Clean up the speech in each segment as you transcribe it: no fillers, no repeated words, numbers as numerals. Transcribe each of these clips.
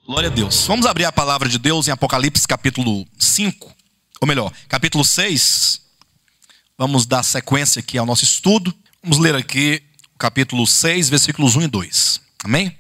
Glória a Deus. Vamos abrir a palavra de Deus em Apocalipse capítulo 5, ou melhor, capítulo 6. Vamos dar sequência aqui ao nosso estudo. Vamos ler aqui o capítulo 6, versículos 1 e 2. Amém?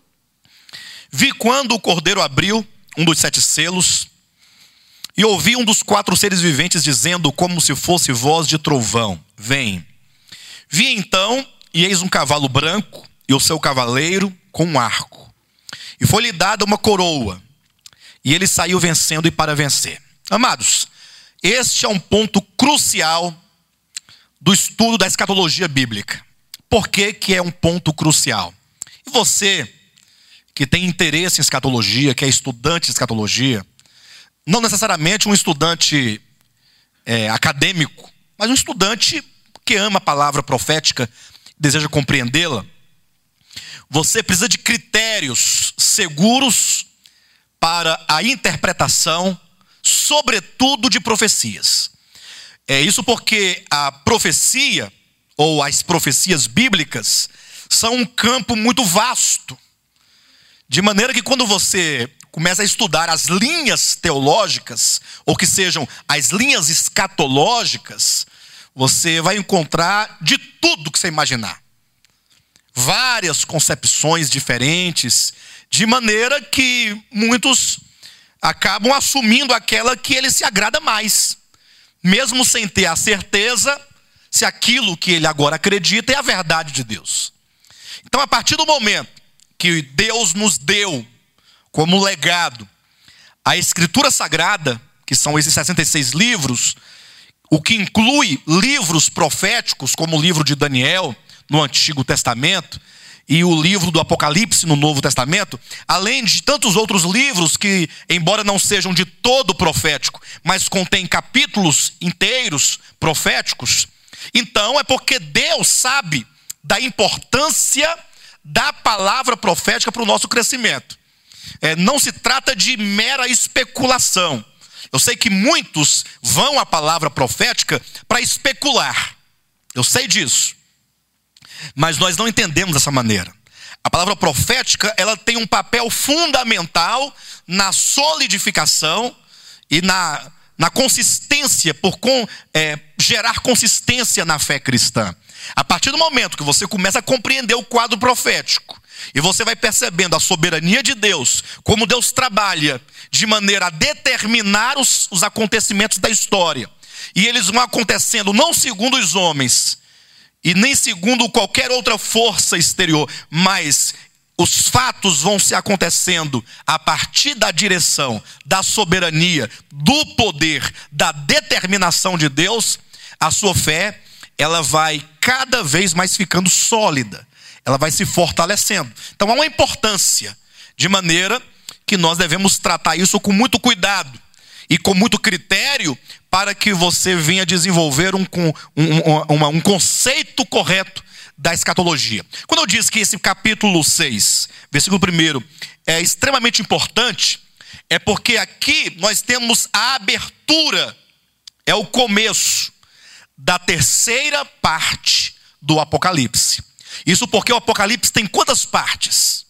Vi quando o Cordeiro abriu um dos 7 selos e ouvi um dos 4 seres viventes dizendo como se fosse voz de trovão: vem. Vi então, e eis um cavalo branco e o seu cavaleiro com um arco. E foi-lhe dada uma coroa, e ele saiu vencendo e para vencer. Amados, este é um ponto crucial do estudo da escatologia bíblica. Por que que é um ponto crucial? E você que tem interesse em escatologia, que é estudante de escatologia, não necessariamente um estudante acadêmico, mas um estudante que ama a palavra profética, deseja compreendê-la, você precisa de critérios seguros para a interpretação, sobretudo de profecias. É isso porque a profecia, ou as profecias bíblicas, são um campo muito vasto. De maneira que quando você começa a estudar as linhas teológicas, ou que sejam as linhas escatológicas, você vai encontrar de tudo que você imaginar. Várias concepções diferentes, de maneira que muitos acabam assumindo aquela que ele se agrada mais, mesmo sem ter a certeza se aquilo que ele agora acredita é a verdade de Deus. Então, a partir do momento que Deus nos deu como legado a Escritura Sagrada, que são esses 66 livros, o que inclui livros proféticos, como o livro de Daniel, no Antigo Testamento, e o livro do Apocalipse no Novo Testamento, além de tantos outros livros que, embora não sejam de todo profético, mas contêm capítulos inteiros proféticos, então é porque Deus sabe da importância da palavra profética para o nosso crescimento. Não se trata de mera especulação. Eu sei que muitos vão à palavra profética para especular. Eu sei disso. Mas nós não entendemos dessa maneira. A palavra profética, ela tem um papel fundamental na solidificação e na consistência, gerar consistência na fé cristã. A partir do momento que você começa a compreender o quadro profético, e você vai percebendo a soberania de Deus, como Deus trabalha de maneira a determinar os acontecimentos da história, e eles vão acontecendo não segundo os homens, e nem segundo qualquer outra força exterior, mas os fatos vão se acontecendo a partir da direção, da soberania, do poder, da determinação de Deus. A sua fé, ela vai cada vez mais ficando sólida, ela vai se fortalecendo. Então há uma importância, de maneira que nós devemos tratar isso com muito cuidado e com muito critério, para que você venha desenvolver um conceito correto da escatologia. Quando eu disse que esse capítulo 6, versículo 1, é extremamente importante, é porque aqui nós temos a abertura, é o começo da terceira parte do Apocalipse. Isso porque o Apocalipse tem quantas partes?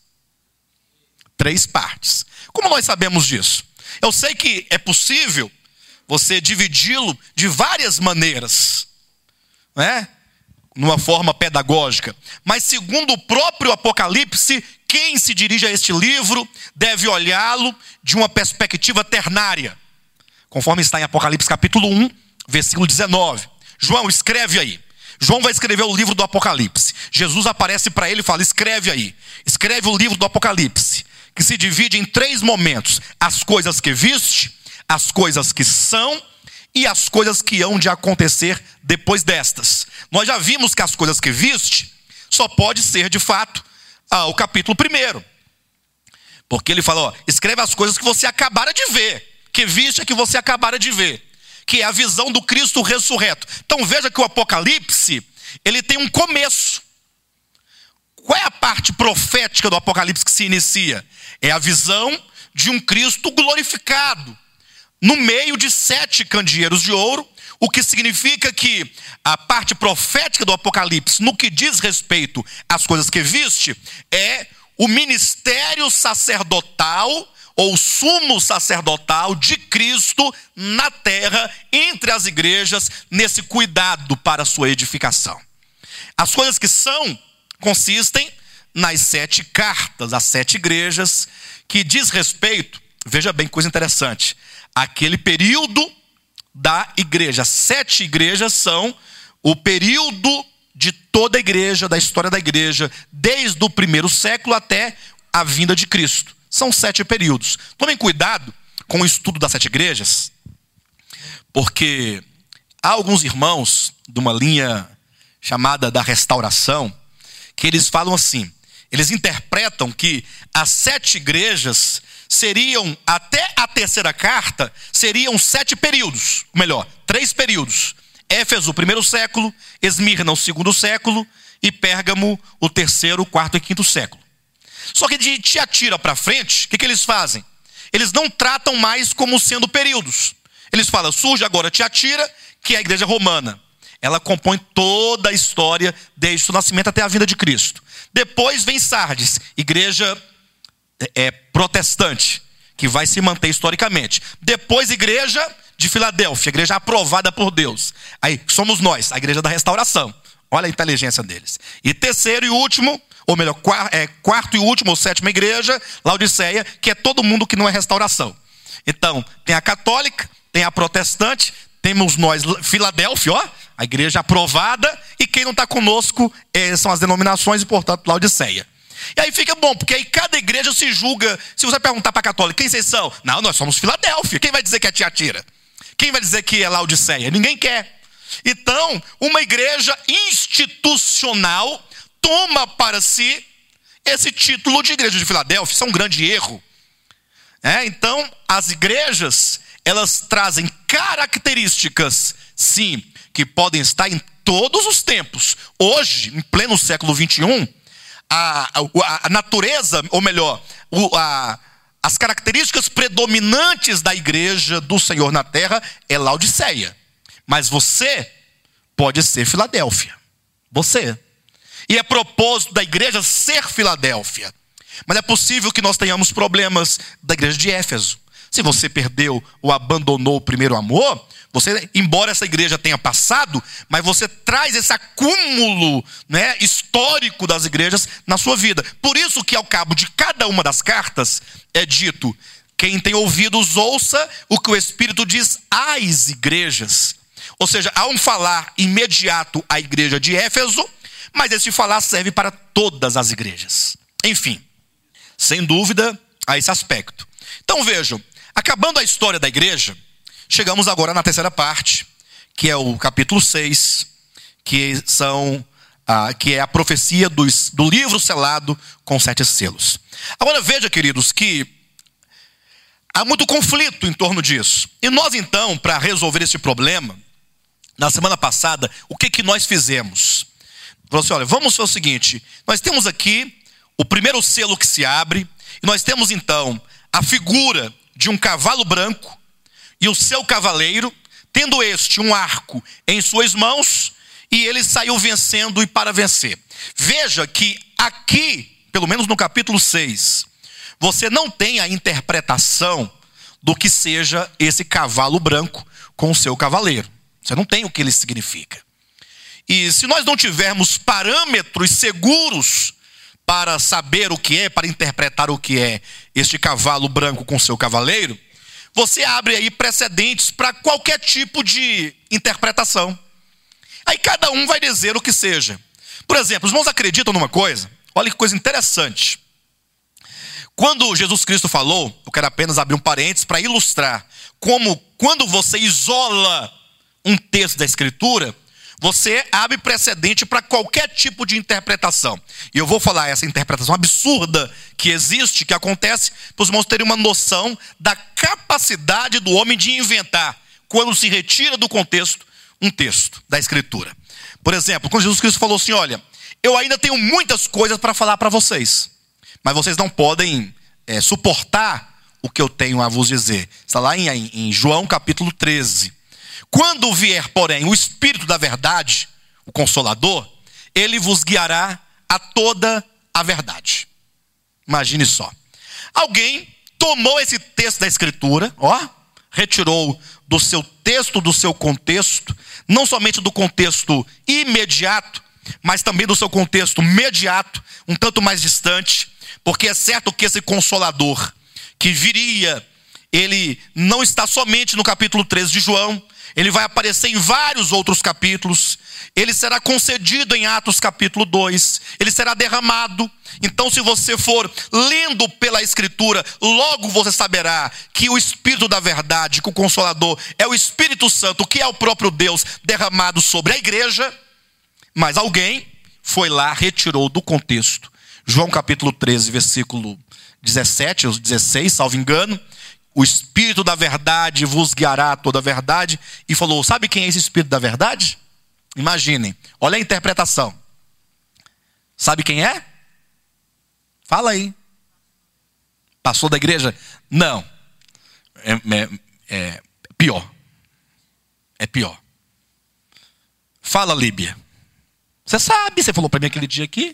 3 partes. Como nós sabemos disso? Eu sei que é possível você dividi-lo de várias maneiras, né? Numa forma pedagógica. Mas segundo o próprio Apocalipse, quem se dirige a este livro deve olhá-lo de uma perspectiva ternária, conforme está em Apocalipse capítulo 1, versículo 19. João, escreve aí. João vai escrever o livro do Apocalipse. Jesus aparece para ele e fala: escreve aí. Escreve o livro do Apocalipse, que se divide em 3 momentos: as coisas que viste, as coisas que são e as coisas que hão de acontecer depois destas. Nós já vimos que as coisas que viste só pode ser de fato o capítulo 1. Porque ele fala, escreve as coisas que você acabara de ver. Que viste é que você acabara de ver, que é a visão do Cristo ressurreto. Então veja que o Apocalipse, ele tem um começo. Qual é a parte profética do Apocalipse que se inicia? É a visão de um Cristo glorificado no meio de 7 candeeiros de ouro, o que significa que a parte profética do Apocalipse, no que diz respeito às coisas que viste, é o ministério sacerdotal ou sumo sacerdotal de Cristo na terra, entre as igrejas, nesse cuidado para a sua edificação. As coisas que consistem nas 7 cartas, as 7 igrejas, que diz respeito, veja bem, coisa interessante, aquele período da igreja. 7 igrejas são o período de toda a igreja, da história da igreja, desde o primeiro século até a vinda de Cristo. São 7 períodos. Tomem cuidado com o estudo das 7 igrejas, porque há alguns irmãos de uma linha chamada da restauração, que eles falam assim, eles interpretam que as 7 igrejas seriam, até a terceira carta, seriam 7 períodos, ou melhor, 3 períodos. Éfeso, o primeiro século, Esmirna, o segundo século, e Pérgamo, o terceiro, quarto e quinto século. Só que de Tiatira para frente, o que eles fazem? Eles não tratam mais como sendo períodos. Eles falam, surge agora Tiatira, que é a igreja romana. Ela compõe toda a história, desde o nascimento até a vinda de Cristo. Depois vem Sardes, igreja protestante, que vai se manter historicamente. Depois igreja de Filadélfia, igreja aprovada por Deus. Aí somos nós, a igreja da restauração. Olha a inteligência deles. E terceiro e último, ou melhor, quarto e último, ou sétima igreja, Laodiceia, que é todo mundo que não é restauração. Então, tem a católica, tem a protestante, temos nós, Filadélfia, ó, a igreja aprovada, e quem não está conosco são as denominações e, portanto, Laodiceia. E aí fica bom, porque aí cada igreja se julga. Se você perguntar para a católica, quem vocês são? Não, nós somos Filadélfia. Quem vai dizer que é Tiatira? Quem vai dizer que é Laodiceia? Ninguém quer. Então, uma igreja institucional toma para si esse título de igreja de Filadélfia. Isso é um grande erro. Então, as igrejas, elas trazem características, sim, que podem estar em todos os tempos. Hoje, em pleno século XXI, a natureza, ou melhor, as características predominantes da igreja do Senhor na terra é Laodiceia. Mas você pode ser Filadélfia. Você. E é propósito da igreja ser Filadélfia. Mas é possível que nós tenhamos problemas da igreja de Éfeso. Se você perdeu ou abandonou o primeiro amor, você, embora essa igreja tenha passado, mas você traz esse acúmulo, histórico das igrejas na sua vida. Por isso que ao cabo de cada uma das cartas é dito, quem tem ouvidos ouça o que o Espírito diz às igrejas. Ou seja, há um falar imediato à igreja de Éfeso, mas esse falar serve para todas as igrejas. Enfim, sem dúvida, há esse aspecto. Então vejam, acabando a história da igreja, chegamos agora na terceira parte, que é o capítulo 6, que é a profecia do livro selado com 7 selos. Agora veja, queridos, que há muito conflito em torno disso. E nós então, para resolver esse problema, na semana passada, o que nós fizemos? Falou assim, olha, vamos fazer o seguinte, nós temos aqui o primeiro selo que se abre, e nós temos então a figura de um cavalo branco, e o seu cavaleiro, tendo este um arco em suas mãos, e ele saiu vencendo e para vencer. Veja que aqui, pelo menos no capítulo 6, você não tem a interpretação do que seja esse cavalo branco com o seu cavaleiro. Você não tem o que ele significa. E se nós não tivermos parâmetros seguros para saber o que é, para interpretar o que é este cavalo branco com o seu cavaleiro, você abre aí precedentes para qualquer tipo de interpretação. Aí cada um vai dizer o que seja. Por exemplo, os irmãos acreditam numa coisa? Olha que coisa interessante. Quando Jesus Cristo falou, eu quero apenas abrir um parênteses para ilustrar como quando você isola um texto da Escritura, você abre precedente para qualquer tipo de interpretação. E eu vou falar essa interpretação absurda que existe, que acontece, para os irmãos terem uma noção da capacidade do homem de inventar, quando se retira do contexto, um texto da Escritura. Por exemplo, quando Jesus Cristo falou assim, olha, eu ainda tenho muitas coisas para falar para vocês, mas vocês não podem suportar o que eu tenho a vos dizer. Está lá em João capítulo 13. Quando vier, porém, o Espírito da verdade, o Consolador, ele vos guiará a toda a verdade. Imagine só. Alguém tomou esse texto da Escritura, retirou do seu texto, do seu contexto, não somente do contexto imediato, mas também do seu contexto mediato, um tanto mais distante, porque é certo que esse Consolador que viria, ele não está somente no capítulo 13 de João, ele vai aparecer em vários outros capítulos, ele será concedido em Atos capítulo 2, ele será derramado. Então, se você for lendo pela Escritura, logo você saberá que o Espírito da verdade, que o Consolador é o Espírito Santo, que é o próprio Deus derramado sobre a igreja. Mas alguém foi lá, retirou do contexto, João capítulo 13, versículo 17 ou 16, salvo engano, o Espírito da verdade vos guiará a toda a verdade, e falou, sabe quem é esse Espírito da verdade? Imaginem, olha a interpretação. Sabe quem é? Fala aí. Pastor da igreja? Não. É pior. É pior. Fala, Líbia. Você sabe, você falou para mim aquele dia aqui.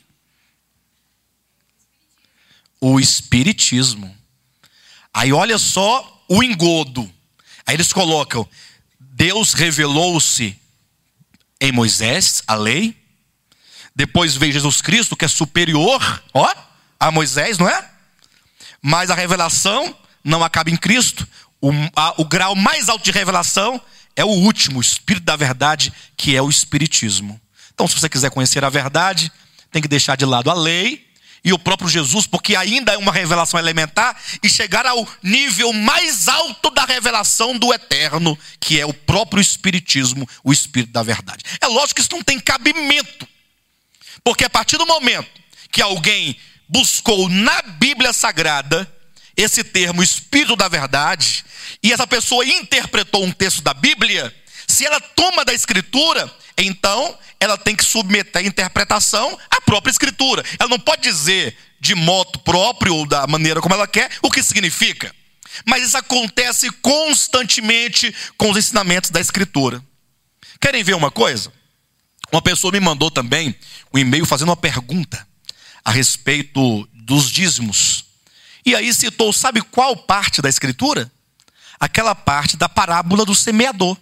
O Espiritismo. Aí olha só o engodo. Aí eles colocam, Deus revelou-se em Moisés, a lei. Depois veio Jesus Cristo, que é superior, a Moisés, não é? Mas a revelação não acaba em Cristo. O grau mais alto de revelação é o último, o Espírito da verdade, que é o Espiritismo. Então, se você quiser conhecer a verdade, tem que deixar de lado a lei e o próprio Jesus, porque ainda é uma revelação elementar, e chegar ao nível mais alto da revelação do eterno, que é o próprio Espiritismo, o Espírito da verdade. É lógico que isso não tem cabimento, porque a partir do momento que alguém buscou na Bíblia Sagrada esse termo Espírito da verdade, e essa pessoa interpretou um texto da Bíblia, se ela toma da Escritura, então ela tem que submeter a interpretação à própria Escritura. Ela não pode dizer de modo próprio ou da maneira como ela quer o que significa. Mas isso acontece constantemente com os ensinamentos da Escritura. Querem ver uma coisa? Uma pessoa me mandou também um e-mail fazendo uma pergunta a respeito dos dízimos. E aí citou, sabe qual parte da Escritura? Aquela parte da parábola do semeador.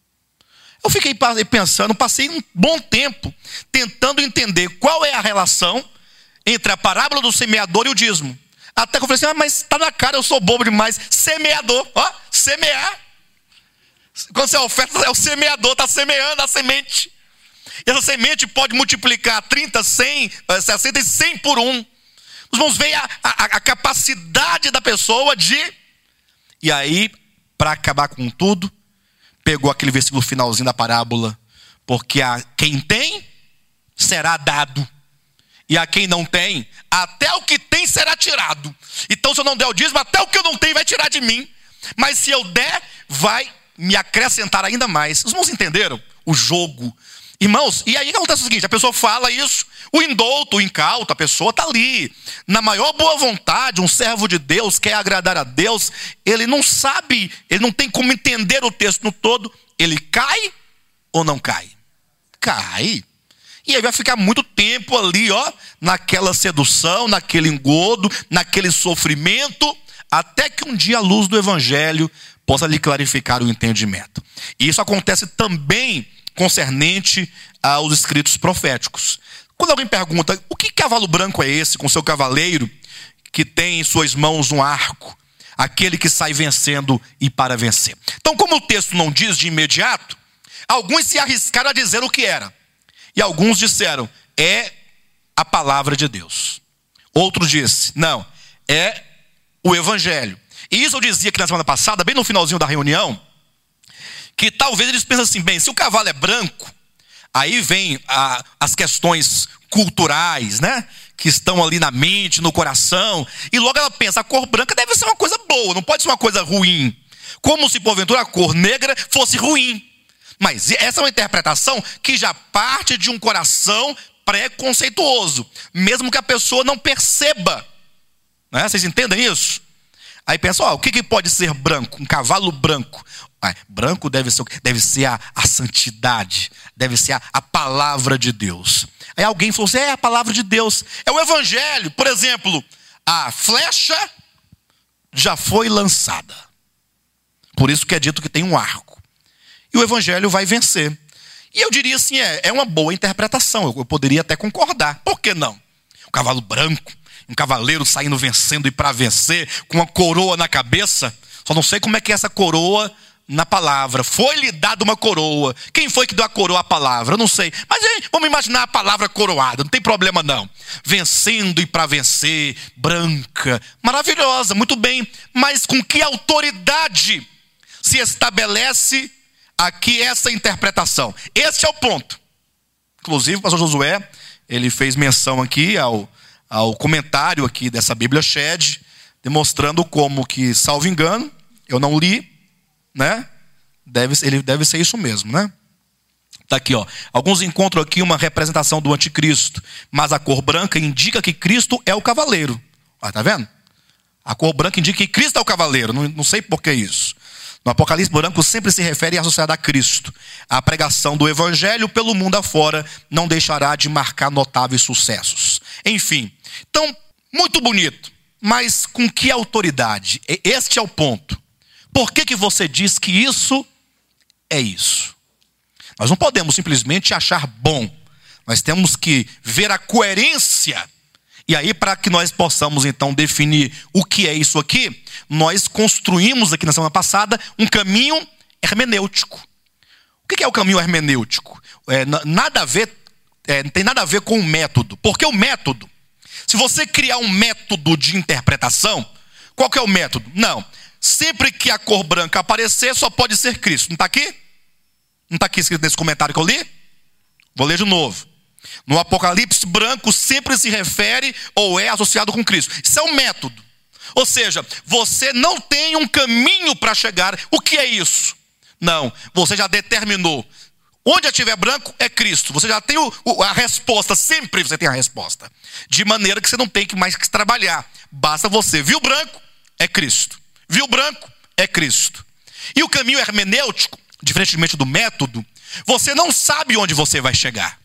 Eu fiquei pensando, passei um bom tempo tentando entender qual é a relação entre a parábola do semeador e o dízimo. Até que eu falei assim, mas está na cara, eu sou bobo demais. Semeador, semear. Quando você oferta, é o semeador, está semeando a semente. E essa semente pode multiplicar 30, 100, 60 e 100 por 1. Os irmãos veem a capacidade da pessoa de... E aí, para acabar com tudo, pegou aquele versículo finalzinho da parábola, porque a quem tem, será dado, e a quem não tem, até o que tem será tirado. Então, se eu não der o dízimo, até o que eu não tenho vai tirar de mim, mas se eu der, vai me acrescentar ainda mais. Os irmãos entenderam o jogo? Irmãos, e aí acontece o seguinte, a pessoa fala isso, o indouto, o incauto, a pessoa está ali, na maior boa vontade, um servo de Deus, quer agradar a Deus, ele não sabe, ele não tem como entender o texto no todo, ele cai ou não cai? Cai. E aí vai ficar muito tempo ali, naquela sedução, naquele engodo, naquele sofrimento, até que um dia a luz do Evangelho possa lhe clarificar o entendimento. E isso acontece também concernente aos escritos proféticos. Quando alguém pergunta, o que cavalo branco é esse com seu cavaleiro que tem em suas mãos um arco, aquele que sai vencendo e para vencer? Então, como o texto não diz de imediato, alguns se arriscaram a dizer o que era. E alguns disseram, é a palavra de Deus. Outro disse, não, é o Evangelho. E isso eu dizia aqui na semana passada, bem no finalzinho da reunião, que talvez eles pensem assim, bem, se o cavalo é branco, aí vem as questões culturais, né? Que estão ali na mente, no coração, e logo ela pensa, a cor branca deve ser uma coisa boa, não pode ser uma coisa ruim. Como se porventura a cor negra fosse ruim. Mas essa é uma interpretação que já parte de um coração preconceituoso, mesmo que a pessoa não perceba. Né? Vocês entendem isso? Aí pensa, o que pode ser branco? Um cavalo branco. Branco deve ser a santidade, deve ser a palavra de Deus. Aí alguém falou assim, é a palavra de Deus, é o Evangelho. Por exemplo, a flecha já foi lançada. Por isso que é dito que tem um arco. E o evangelho vai vencer. E eu diria assim, é uma boa interpretação. Eu poderia até concordar. Por que não? Um cavalo branco, um cavaleiro saindo vencendo e para vencer, com uma coroa na cabeça. Só não sei como é que é essa coroa na palavra. Foi-lhe dada uma coroa. Quem foi que deu a coroa à palavra? Eu não sei. Mas vamos imaginar a palavra coroada. Não tem problema não. Vencendo e para vencer, branca, maravilhosa, muito bem. Mas com que autoridade se estabelece aqui essa interpretação? Este é o ponto. Inclusive o pastor Josué, ele fez menção aqui ao comentário aqui dessa Bíblia Shed, demonstrando como que, salvo engano, eu não li, né? Ele deve ser isso mesmo, né? Tá aqui, ó. Alguns encontram aqui uma representação do anticristo, mas a cor branca indica que Cristo é o cavaleiro. Ó, tá vendo? A cor branca indica que Cristo é o cavaleiro. Não sei por que isso. No Apocalipse, branco sempre se refere associado a Cristo. A pregação do evangelho pelo mundo afora não deixará de marcar notáveis sucessos. Enfim, então, muito bonito. Mas com que autoridade? Este é o ponto. Por que você diz que isso é isso? Nós não podemos simplesmente achar bom. Nós temos que ver a coerência. E aí, para que nós possamos então definir o que é isso aqui, nós construímos aqui na semana passada um caminho hermenêutico. O que é o caminho hermenêutico? Não tem nada a ver com o método. Porque o método, se você criar um método de interpretação, qual que é o método? Não. Sempre que a cor branca aparecer, só pode ser Cristo. Não está aqui? Não está aqui escrito nesse comentário que eu li? Vou ler de novo. No Apocalipse, branco sempre se refere ou é associado com Cristo. Isso é um método. Ou seja, você não tem um caminho para chegar. O que é isso? Não, você já determinou. Onde estiver branco é Cristo. Você já tem a resposta. Sempre você tem a resposta. De maneira que você não tem que mais que trabalhar. Basta você. Viu branco? É Cristo. Viu branco? É Cristo. E o caminho hermenêutico, diferentemente do método, você não sabe onde você vai chegar.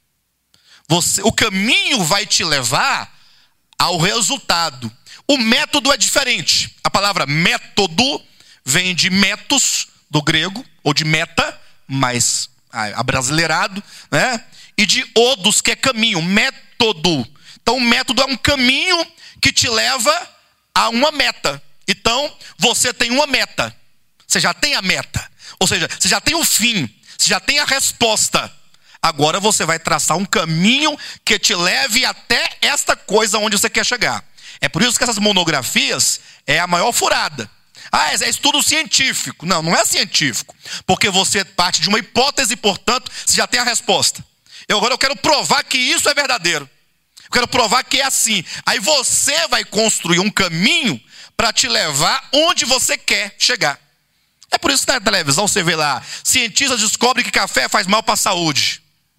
O caminho vai te levar ao resultado. O método é diferente. A palavra método vem de metos, do grego, ou de meta, mais abrasileirado, né? E de odos, que é caminho, método. Então o método é um caminho que te leva a uma meta. Então você tem uma meta. Você já tem a meta. Ou seja, você já tem o fim. Você já tem a resposta. Agora você vai traçar um caminho que te leve até esta coisa onde você quer chegar. É por isso que essas monografias é a maior furada. É estudo científico. Não, não é científico. Porque você parte de uma hipótese, portanto, você já tem a resposta. Agora eu quero provar que isso é verdadeiro. Eu quero provar que é assim. Aí você vai construir um caminho para te levar onde você quer chegar. É por isso que na televisão você vê lá, cientistas descobrem que café faz mal para a saúde.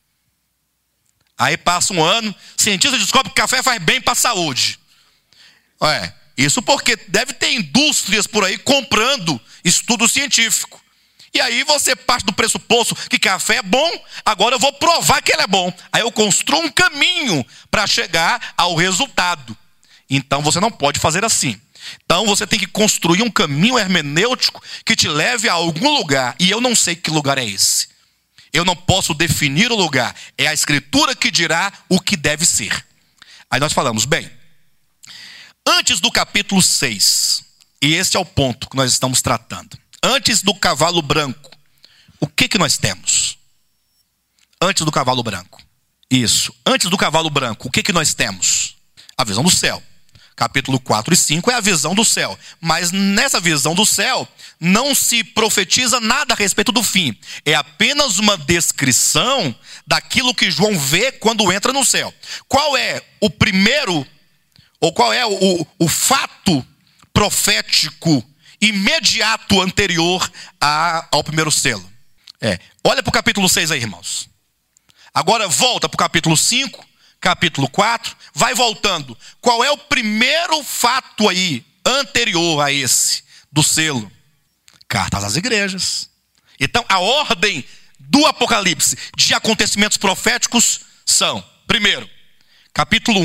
Aí passa um ano, cientistas descobrem que café faz bem para a saúde. Isso porque deve ter indústrias por aí comprando estudo científico. E aí você parte do pressuposto que café é bom, agora eu vou provar que ele é bom. Aí eu construo um caminho para chegar ao resultado. Então você não pode fazer assim. Então você tem que construir um caminho hermenêutico que te leve a algum lugar. E eu não sei que lugar é esse. Eu não posso definir o lugar. É a Escritura que dirá o que deve ser. Aí nós falamos, bem, antes do capítulo 6, e esse é o ponto que nós estamos tratando. Antes do cavalo branco, o que nós temos? Antes do cavalo branco. Isso. Antes do cavalo branco, o que nós temos? A visão do céu. Capítulo 4 e 5 é a visão do céu. Mas nessa visão do céu, não se profetiza nada a respeito do fim. É apenas uma descrição daquilo que João vê quando entra no céu. Qual é o primeiro, ou qual é o fato profético imediato anterior ao primeiro selo? Olha para o capítulo 6 aí, irmãos. Agora volta para o capítulo 5, capítulo 4, vai voltando. Qual é o primeiro fato aí, anterior a esse, do selo? Cartas às igrejas. Então, a ordem do Apocalipse de acontecimentos proféticos são, primeiro, capítulo 1,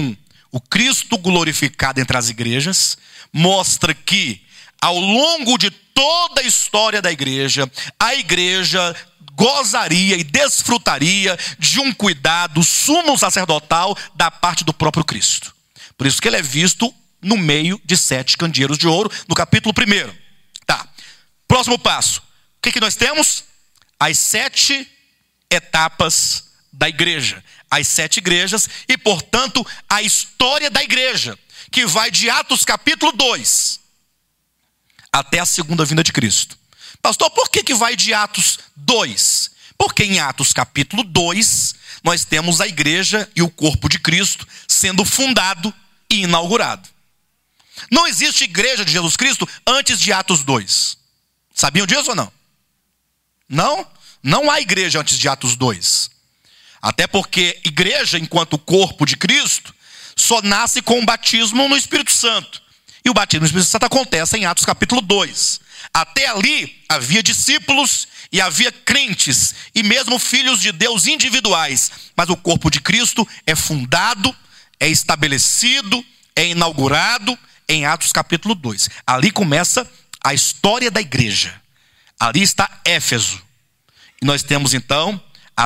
o Cristo glorificado entre as igrejas, mostra que, ao longo de toda a história da igreja, a igreja gozaria e desfrutaria de um cuidado sumo sacerdotal da parte do próprio Cristo. Por isso que ele é visto no meio de 7 candeeiros de ouro, no capítulo 1. Tá. Próximo passo. O que nós temos? As 7 etapas da igreja. As 7 igrejas e, portanto, a história da igreja, que vai de Atos capítulo 2 até a segunda vinda de Cristo. Pastor, por que vai de Atos 2? Porque em Atos capítulo 2, nós temos a igreja e o corpo de Cristo sendo fundado e inaugurado. Não existe igreja de Jesus Cristo antes de Atos 2. Sabiam disso ou não? Não? Não há igreja antes de Atos 2. Até porque igreja, enquanto corpo de Cristo, só nasce com o batismo no Espírito Santo. E o batismo no Espírito Santo acontece em Atos capítulo 2. Até ali havia discípulos e havia crentes e mesmo filhos de Deus individuais. Mas o corpo de Cristo é fundado, é estabelecido, é inaugurado em Atos capítulo 2. Ali começa a história da igreja. Ali está Éfeso. E nós temos então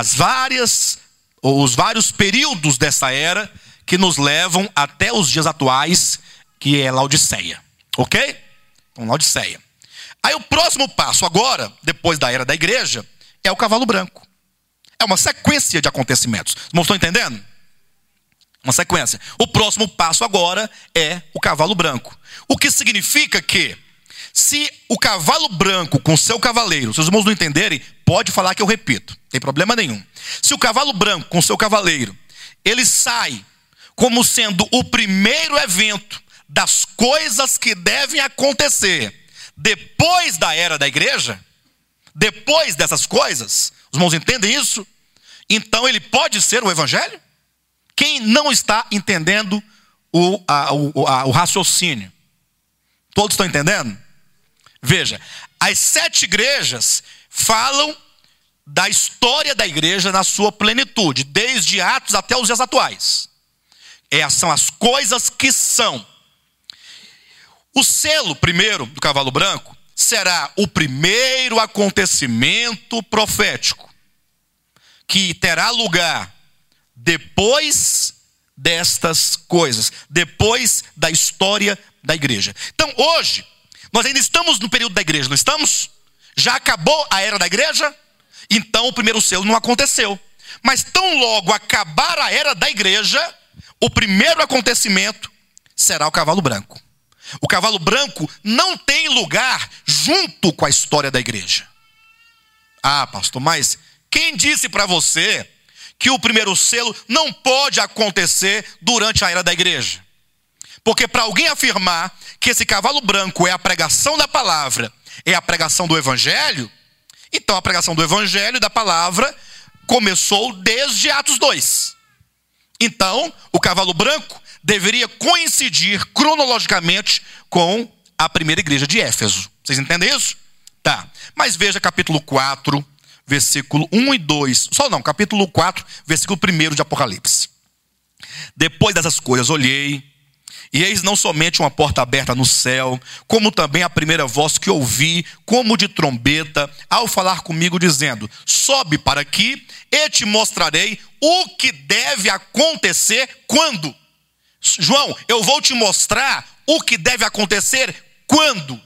os vários períodos dessa era que nos levam até os dias atuais, que é Laodiceia. Ok? Então, Laodiceia. Aí o próximo passo agora, depois da era da igreja, é o cavalo branco. É uma sequência de acontecimentos. Vocês não estão entendendo? Uma sequência. O próximo passo agora é o cavalo branco. O que significa que, se o cavalo branco com seu cavaleiro, se os irmãos não entenderem, pode falar que eu repito, não tem problema nenhum. Se o cavalo branco com seu cavaleiro, ele sai como sendo o primeiro evento das coisas que devem acontecer depois da era da igreja, depois dessas coisas, os irmãos entendem isso? Então ele pode ser o evangelho? Quem não está entendendo o raciocínio? Todos estão entendendo? Veja, as 7 igrejas falam da história da igreja na sua plenitude, desde Atos até os dias atuais. São as coisas que são. O selo primeiro do cavalo branco será o primeiro acontecimento profético que terá lugar depois destas coisas, depois da história da igreja. Então hoje, nós ainda estamos no período da igreja, não estamos? Já acabou a era da igreja? Então o primeiro selo não aconteceu. Mas tão logo acabar a era da igreja, o primeiro acontecimento será o cavalo branco. O cavalo branco não tem lugar junto com a história da igreja. Ah, pastor, mas quem disse para você que o primeiro selo não pode acontecer durante a era da igreja? Porque para alguém afirmar que esse cavalo branco é a pregação da palavra, é a pregação do evangelho, então a pregação do evangelho e da palavra começou desde Atos 2. Então, o cavalo branco deveria coincidir cronologicamente com a primeira igreja de Éfeso. Vocês entendem isso? Tá. Mas veja capítulo 4, versículo 1 e 2. Capítulo 4, versículo 1 de Apocalipse. Depois dessas coisas olhei, e eis não somente uma porta aberta no céu, como também a primeira voz que ouvi, como de trombeta, ao falar comigo, dizendo: sobe para aqui, e te mostrarei o que deve acontecer quando. João, eu vou te mostrar o que deve acontecer quando?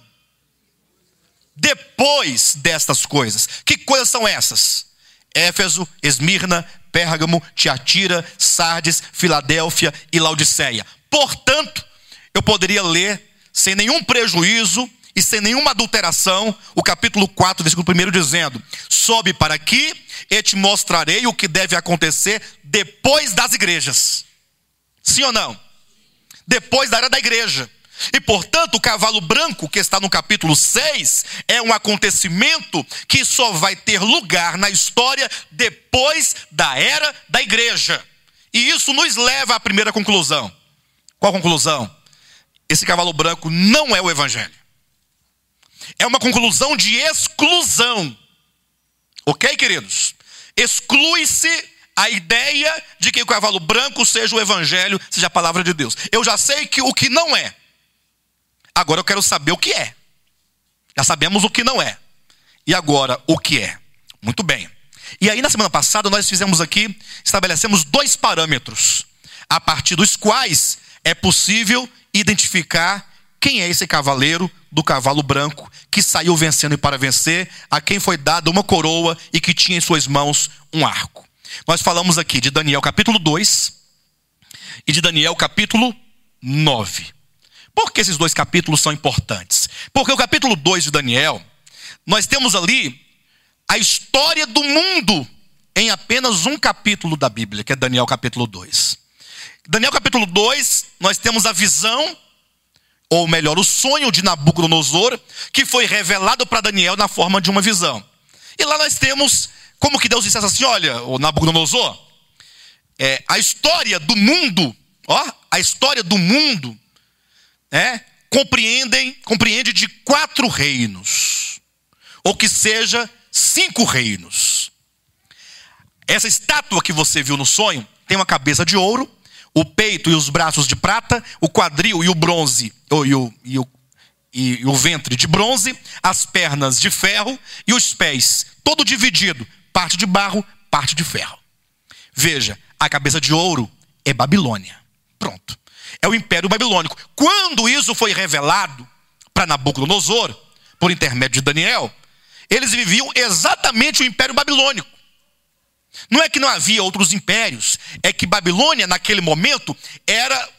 Depois destas coisas. Que coisas são essas? Éfeso, Esmirna, Pérgamo, Tiatira, Sardes, Filadélfia e Laodiceia. Portanto, eu poderia ler sem nenhum prejuízo e sem nenhuma adulteração o capítulo 4, versículo 1 dizendo: sobe para aqui e te mostrarei o que deve acontecer depois das igrejas. Sim ou não? Depois da era da igreja. E portanto o cavalo branco que está no capítulo 6 é um acontecimento que só vai ter lugar na história depois da era da igreja. E isso nos leva à primeira conclusão. Qual a conclusão? Esse cavalo branco não é o evangelho. É uma conclusão de exclusão. Ok, queridos? Exclui-se a ideia de que o cavalo branco seja o evangelho, seja a palavra de Deus. Eu já sei que o que não é. Agora eu quero saber o que é. Já sabemos o que não é. E agora, o que é? Muito bem. E aí, na semana passada, nós estabelecemos 2 parâmetros, a partir dos quais é possível identificar quem é esse cavaleiro do cavalo branco que saiu vencendo e para vencer, a quem foi dada uma coroa e que tinha em suas mãos um arco. Nós falamos aqui de Daniel capítulo 2 e de Daniel capítulo 9. Por que esses 2 capítulos são importantes? Porque o capítulo 2 de Daniel, nós temos ali a história do mundo em apenas um capítulo da Bíblia, que é Daniel capítulo 2. Daniel capítulo 2, nós temos a visão, ou melhor, o sonho de Nabucodonosor, que foi revelado para Daniel na forma de uma visão. E lá nós temos como que Deus dissesse assim: olha, o Nabucodonosor, a história do mundo, a história do mundo, compreende de 4 reinos, ou que seja, 5 reinos. Essa estátua que você viu no sonho tem uma cabeça de ouro, o peito e os braços de prata, o quadril e o bronze, e o ventre de bronze, as pernas de ferro e os pés, todo dividido, parte de barro, parte de ferro. Veja, a cabeça de ouro é Babilônia. Pronto. É o Império Babilônico. Quando isso foi revelado para Nabucodonosor, por intermédio de Daniel, eles viviam exatamente o Império Babilônico. Não é que não havia outros impérios, é que Babilônia, naquele momento, era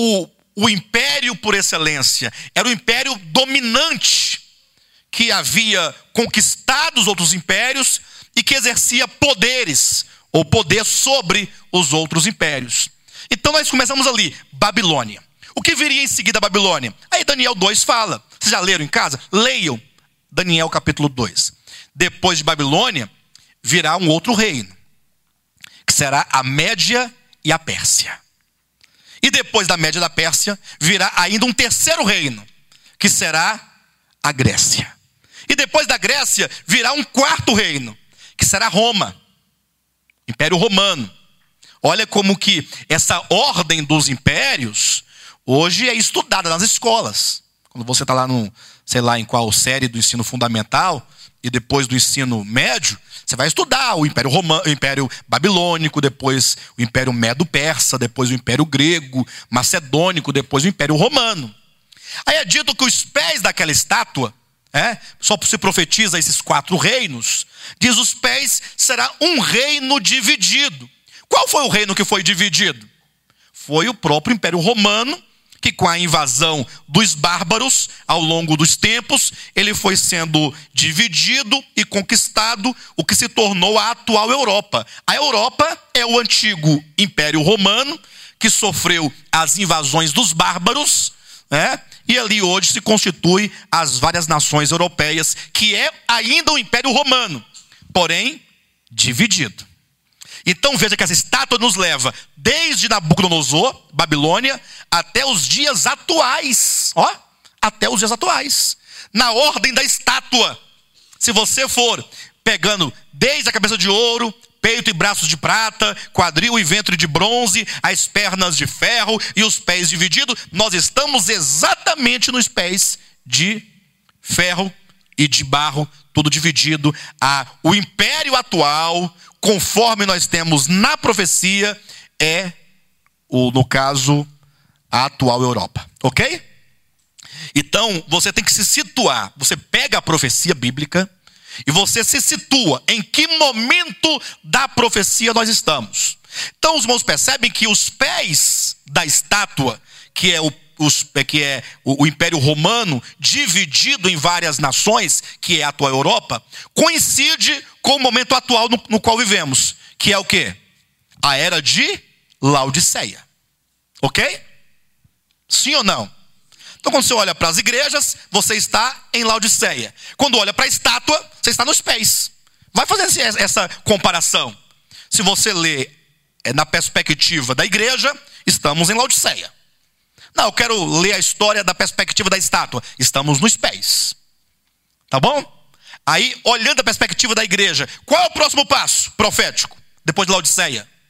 o império por excelência, era o império dominante, que havia conquistado os outros impérios e que exercia poderes, ou poder sobre os outros impérios. Então nós começamos ali, Babilônia. O que viria em seguida a Babilônia? Aí Daniel 2 fala, vocês já leram em casa? Leiam Daniel capítulo 2. Depois de Babilônia, virá um outro reino, que será a Média e a Pérsia. E depois da Média e da Pérsia, virá ainda um terceiro reino, que será a Grécia. E depois da Grécia, virá um quarto reino, que será Roma, Império Romano. Olha como que essa ordem dos impérios, hoje é estudada nas escolas. Quando você está lá no, sei lá em qual série do ensino fundamental, e depois do ensino médio, você vai estudar o Império Romano, o Império Babilônico, depois o Império Medo-Persa, depois o Império Grego, Macedônico, depois o Império Romano. Aí é dito que os pés daquela estátua, só se profetiza esses 4 reinos, diz os pés será um reino dividido. Qual foi o reino que foi dividido? Foi o próprio Império Romano, que com a invasão dos bárbaros, ao longo dos tempos, ele foi sendo dividido e conquistado, o que se tornou a atual Europa. A Europa é o antigo Império Romano, que sofreu as invasões dos bárbaros, e ali hoje se constitui as várias nações europeias, que é ainda o Império Romano, porém dividido. Então veja que essa estátua nos leva desde Nabucodonosor, Babilônia, até os dias atuais. Até os dias atuais. Na ordem da estátua. Se você for pegando desde a cabeça de ouro, peito e braços de prata, quadril e ventre de bronze, as pernas de ferro e os pés divididos, nós estamos exatamente nos pés de ferro e de barro, tudo dividido. O império atual, conforme nós temos na profecia, no caso, a atual Europa. Ok? Então, você tem que se situar. Você pega a profecia bíblica e você se situa em que momento da profecia nós estamos. Então, os irmãos percebem que os pés da estátua, que é o Império Romano, dividido em várias nações, que é a atual Europa, coincide com o momento atual no qual vivemos, que é o quê? A era de Laodiceia. Ok? Sim ou não? Então, quando você olha para as igrejas, você está em Laodiceia. Quando olha para a estátua, você está nos pés. Vai fazer essa comparação. Se você lê na perspectiva da igreja, estamos em Laodiceia. Não, eu quero ler a história da perspectiva da estátua. Estamos nos pés. Tá bom? Aí, olhando a perspectiva da igreja, qual é o próximo passo profético, depois de Laodiceia?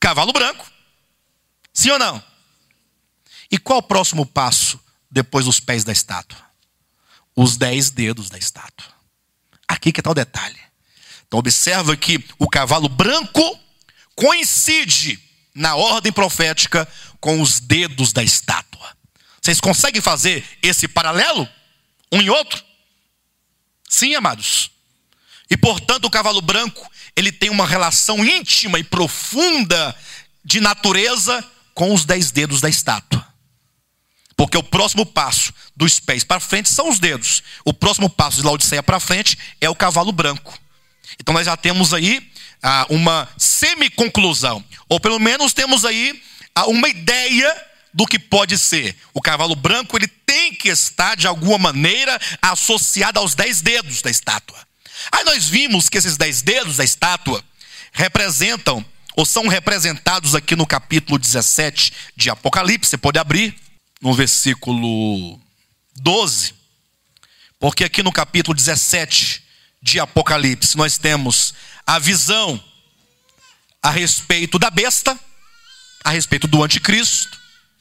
cavalo branco. Sim ou não? E qual o próximo passo depois dos pés da estátua? Os 10 dedos da estátua. Aqui que está o detalhe. Então observa que o cavalo branco coincide na ordem profética com os dedos da estátua. Vocês conseguem fazer esse paralelo? Um e outro? Sim, amados. E portanto o cavalo branco, ele tem uma relação íntima e profunda de natureza com os 10 dedos da estátua. Porque o próximo passo dos pés para frente são os dedos. O próximo passo de Laodiceia para frente é o cavalo branco. Então nós já temos aí uma semi-conclusão. Ou pelo menos temos aí uma ideia do que pode ser. O cavalo branco, ele tem que estar de alguma maneira associado aos 10 dedos da estátua. Aí nós vimos que esses 10 dedos da estátua representam, ou são representados aqui no capítulo 17 de Apocalipse. Você pode abrir no versículo 12. Porque aqui no capítulo 17 de Apocalipse nós temos a visão a respeito da besta, a respeito do anticristo.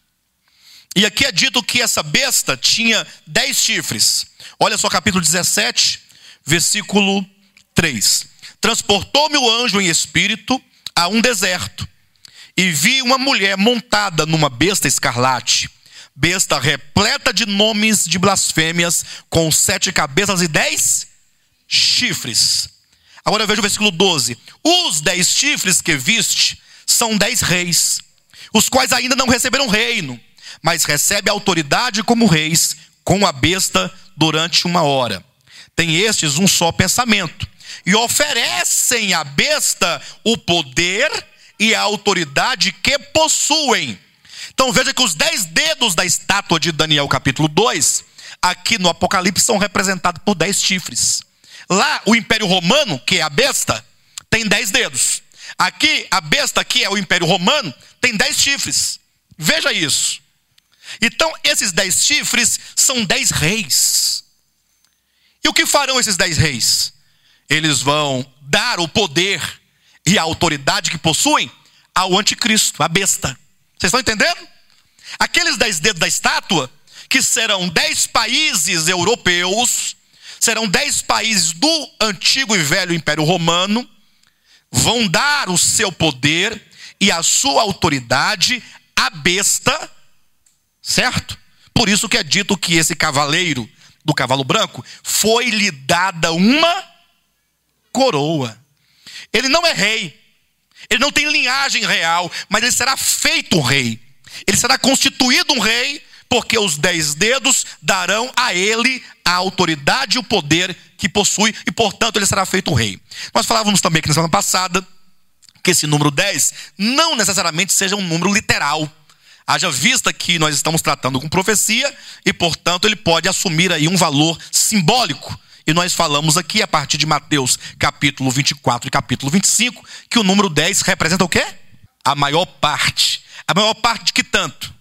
E aqui é dito que essa besta tinha 10 chifres. Olha só capítulo 17, versículo 3. Transportou-me o anjo em espírito a um deserto, e vi uma mulher montada numa besta escarlate, besta repleta de nomes de blasfêmias, com 7 cabeças e 10 chifres. Agora veja o versículo 12. Os 10 chifres que viste são 10 reis, os quais ainda não receberam reino, mas recebem autoridade como reis com a besta durante 1 hora. Tem estes um só pensamento, e oferecem à besta o poder e a autoridade que possuem. Então veja que os 10 dedos da estátua de Daniel capítulo 2, aqui no Apocalipse, são representados por 10 chifres. Lá o Império Romano, que é a besta, tem 10 dedos. Aqui a besta, que é o Império Romano, tem 10 chifres. Veja isso. Então esses 10 chifres são 10 reis. E o que farão esses 10 reis? Eles vão dar o poder e a autoridade que possuem ao anticristo, a besta. Vocês estão entendendo? Aqueles 10 dedos da estátua, que serão 10 países europeus, serão 10 países do antigo e velho Império Romano, vão dar o seu poder e a sua autoridade à besta, certo? Por isso que é dito que esse cavaleiro do cavalo branco foi-lhe dada uma coroa. Ele não é rei, ele não tem linhagem real, mas ele será feito um rei. Ele será constituído um rei, porque os 10 dedos darão a ele a autoridade e o poder que possui, e portanto ele será feito um rei. Nós falávamos também aqui na semana passada que esse número 10 não necessariamente seja um número literal. Haja vista que nós estamos tratando com profecia e portanto ele pode assumir aí um valor simbólico. E nós falamos aqui a partir de Mateus capítulo 24 e capítulo 25 que o número 10 representa o quê? A maior parte. A maior parte de que tanto?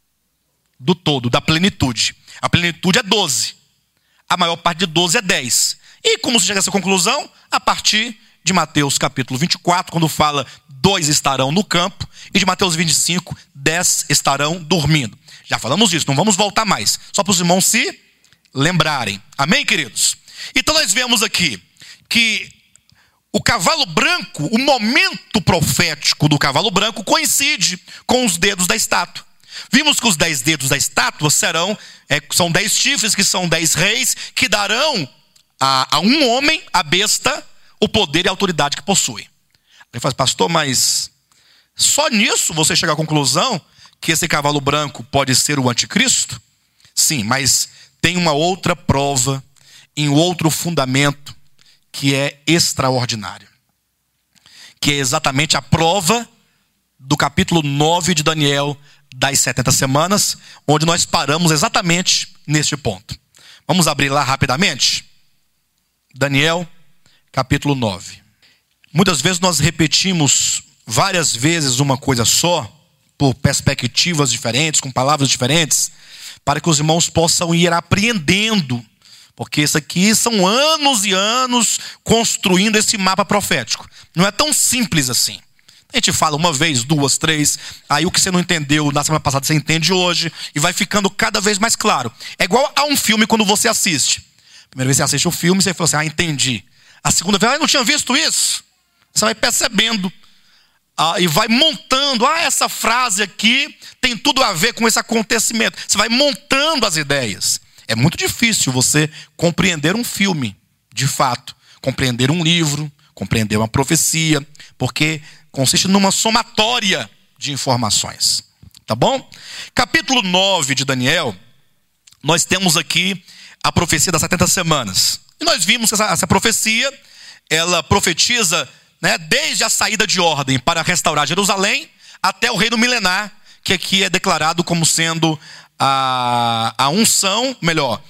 Do todo, da plenitude. A plenitude é 12. A maior parte de 12 é 10. E como se chega a essa conclusão? A partir de Mateus capítulo 24, quando fala 2 estarão no campo, e de Mateus 25, 10 estarão dormindo. Já falamos disso, não vamos voltar mais. Só para os irmãos se lembrarem. Amém, queridos? Então nós vemos aqui que o cavalo branco, o momento profético do cavalo branco coincide com os dedos da estátua. Vimos que os 10 dedos da estátua são 10 chifres, que são 10 reis, que darão a um homem, a besta, o poder e a autoridade que possui. Ele fala, pastor, mas só nisso você chega à conclusão que esse cavalo branco pode ser o anticristo? Sim, mas tem uma outra prova, em outro fundamento, que é extraordinário. Que é exatamente a prova do capítulo 9 de Daniel, das 70 semanas, onde nós paramos exatamente neste ponto. Vamos abrir lá rapidamente? Daniel, capítulo 9. Muitas vezes nós repetimos várias vezes uma coisa só, por perspectivas diferentes, com palavras diferentes, para que os irmãos possam ir apreendendo, porque isso aqui são anos e anos construindo esse mapa profético. Não é tão simples assim. A gente fala uma vez, duas, três, aí o que você não entendeu na semana passada você entende hoje, e vai ficando cada vez mais claro. É igual a um filme quando você assiste. Primeira vez que você assiste o filme, você fala assim, entendi. A segunda vez, eu não tinha visto isso. Você vai percebendo, e vai montando, essa frase aqui tem tudo a ver com esse acontecimento. Você vai montando as ideias. É muito difícil você compreender um filme, de fato. Compreender um livro, compreender uma profecia, porque consiste numa somatória de informações. Tá bom? Capítulo 9 de Daniel, nós temos aqui a profecia das 70 semanas. E nós vimos que essa profecia, ela profetiza, desde a saída de ordem para restaurar Jerusalém, até o reino milenar, que aqui é declarado como sendo a unção, melhor,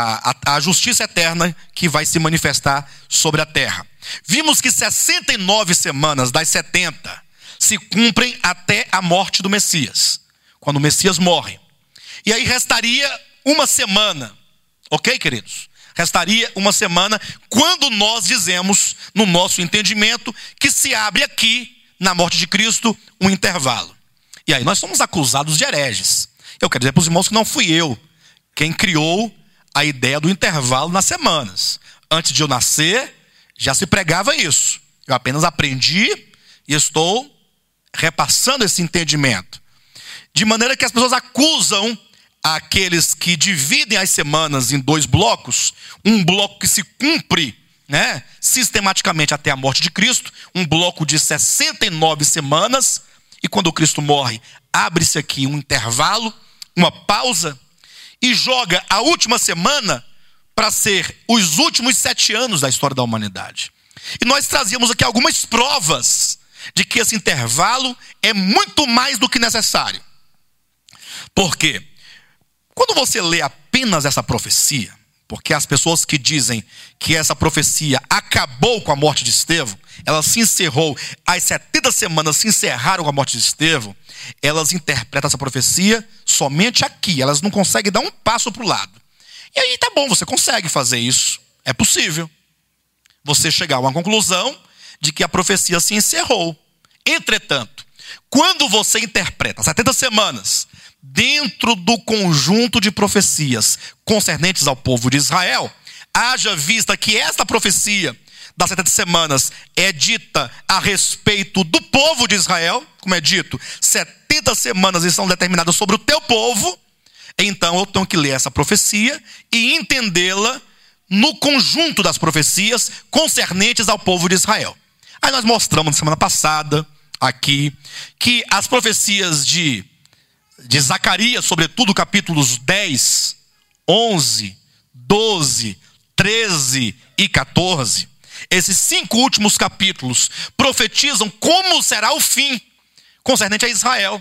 a justiça eterna que vai se manifestar sobre a terra. Vimos que 69 semanas das 70 se cumprem até a morte do Messias, quando o Messias morre. E aí restaria uma semana, ok, queridos? Restaria uma semana quando nós dizemos, no nosso entendimento, que se abre aqui, na morte de Cristo, um intervalo. E aí nós somos acusados de hereges. Eu quero dizer para os irmãos que não fui eu quem criou a ideia do intervalo nas semanas. Antes de eu nascer, já se pregava isso. Eu apenas aprendi e estou repassando esse entendimento. De maneira que as pessoas acusam aqueles que dividem as semanas em dois blocos, um bloco que se cumpre, sistematicamente até a morte de Cristo, um bloco de 69 semanas, e quando Cristo morre, abre-se aqui um intervalo, uma pausa, e joga a última semana para ser os últimos 7 anos da história da humanidade. E nós trazíamos aqui algumas provas de que esse intervalo é muito mais do que necessário. Por quê? Quando você lê apenas essa profecia, porque as pessoas que dizem que essa profecia acabou com a morte de Estevão, ela se encerrou, as 70 semanas se encerraram com a morte de Estevão, elas interpretam essa profecia somente aqui, elas não conseguem dar um passo para o lado. E aí tá bom, você consegue fazer isso, é possível. Você chegar a uma conclusão de que a profecia se encerrou. Entretanto, quando você interpreta 70 semanas dentro do conjunto de profecias concernentes ao povo de Israel, haja vista que esta profecia das 70 semanas é dita a respeito do povo de Israel, como é dito, 70 semanas estão determinadas sobre o teu povo, então eu tenho que ler essa profecia e entendê-la no conjunto das profecias concernentes ao povo de Israel. Aí nós mostramos na semana passada, aqui, que as profecias de Zacarias, sobretudo capítulos 10, 11, 12, 13 e 14, esses 5 últimos capítulos profetizam como será o fim concernente a Israel.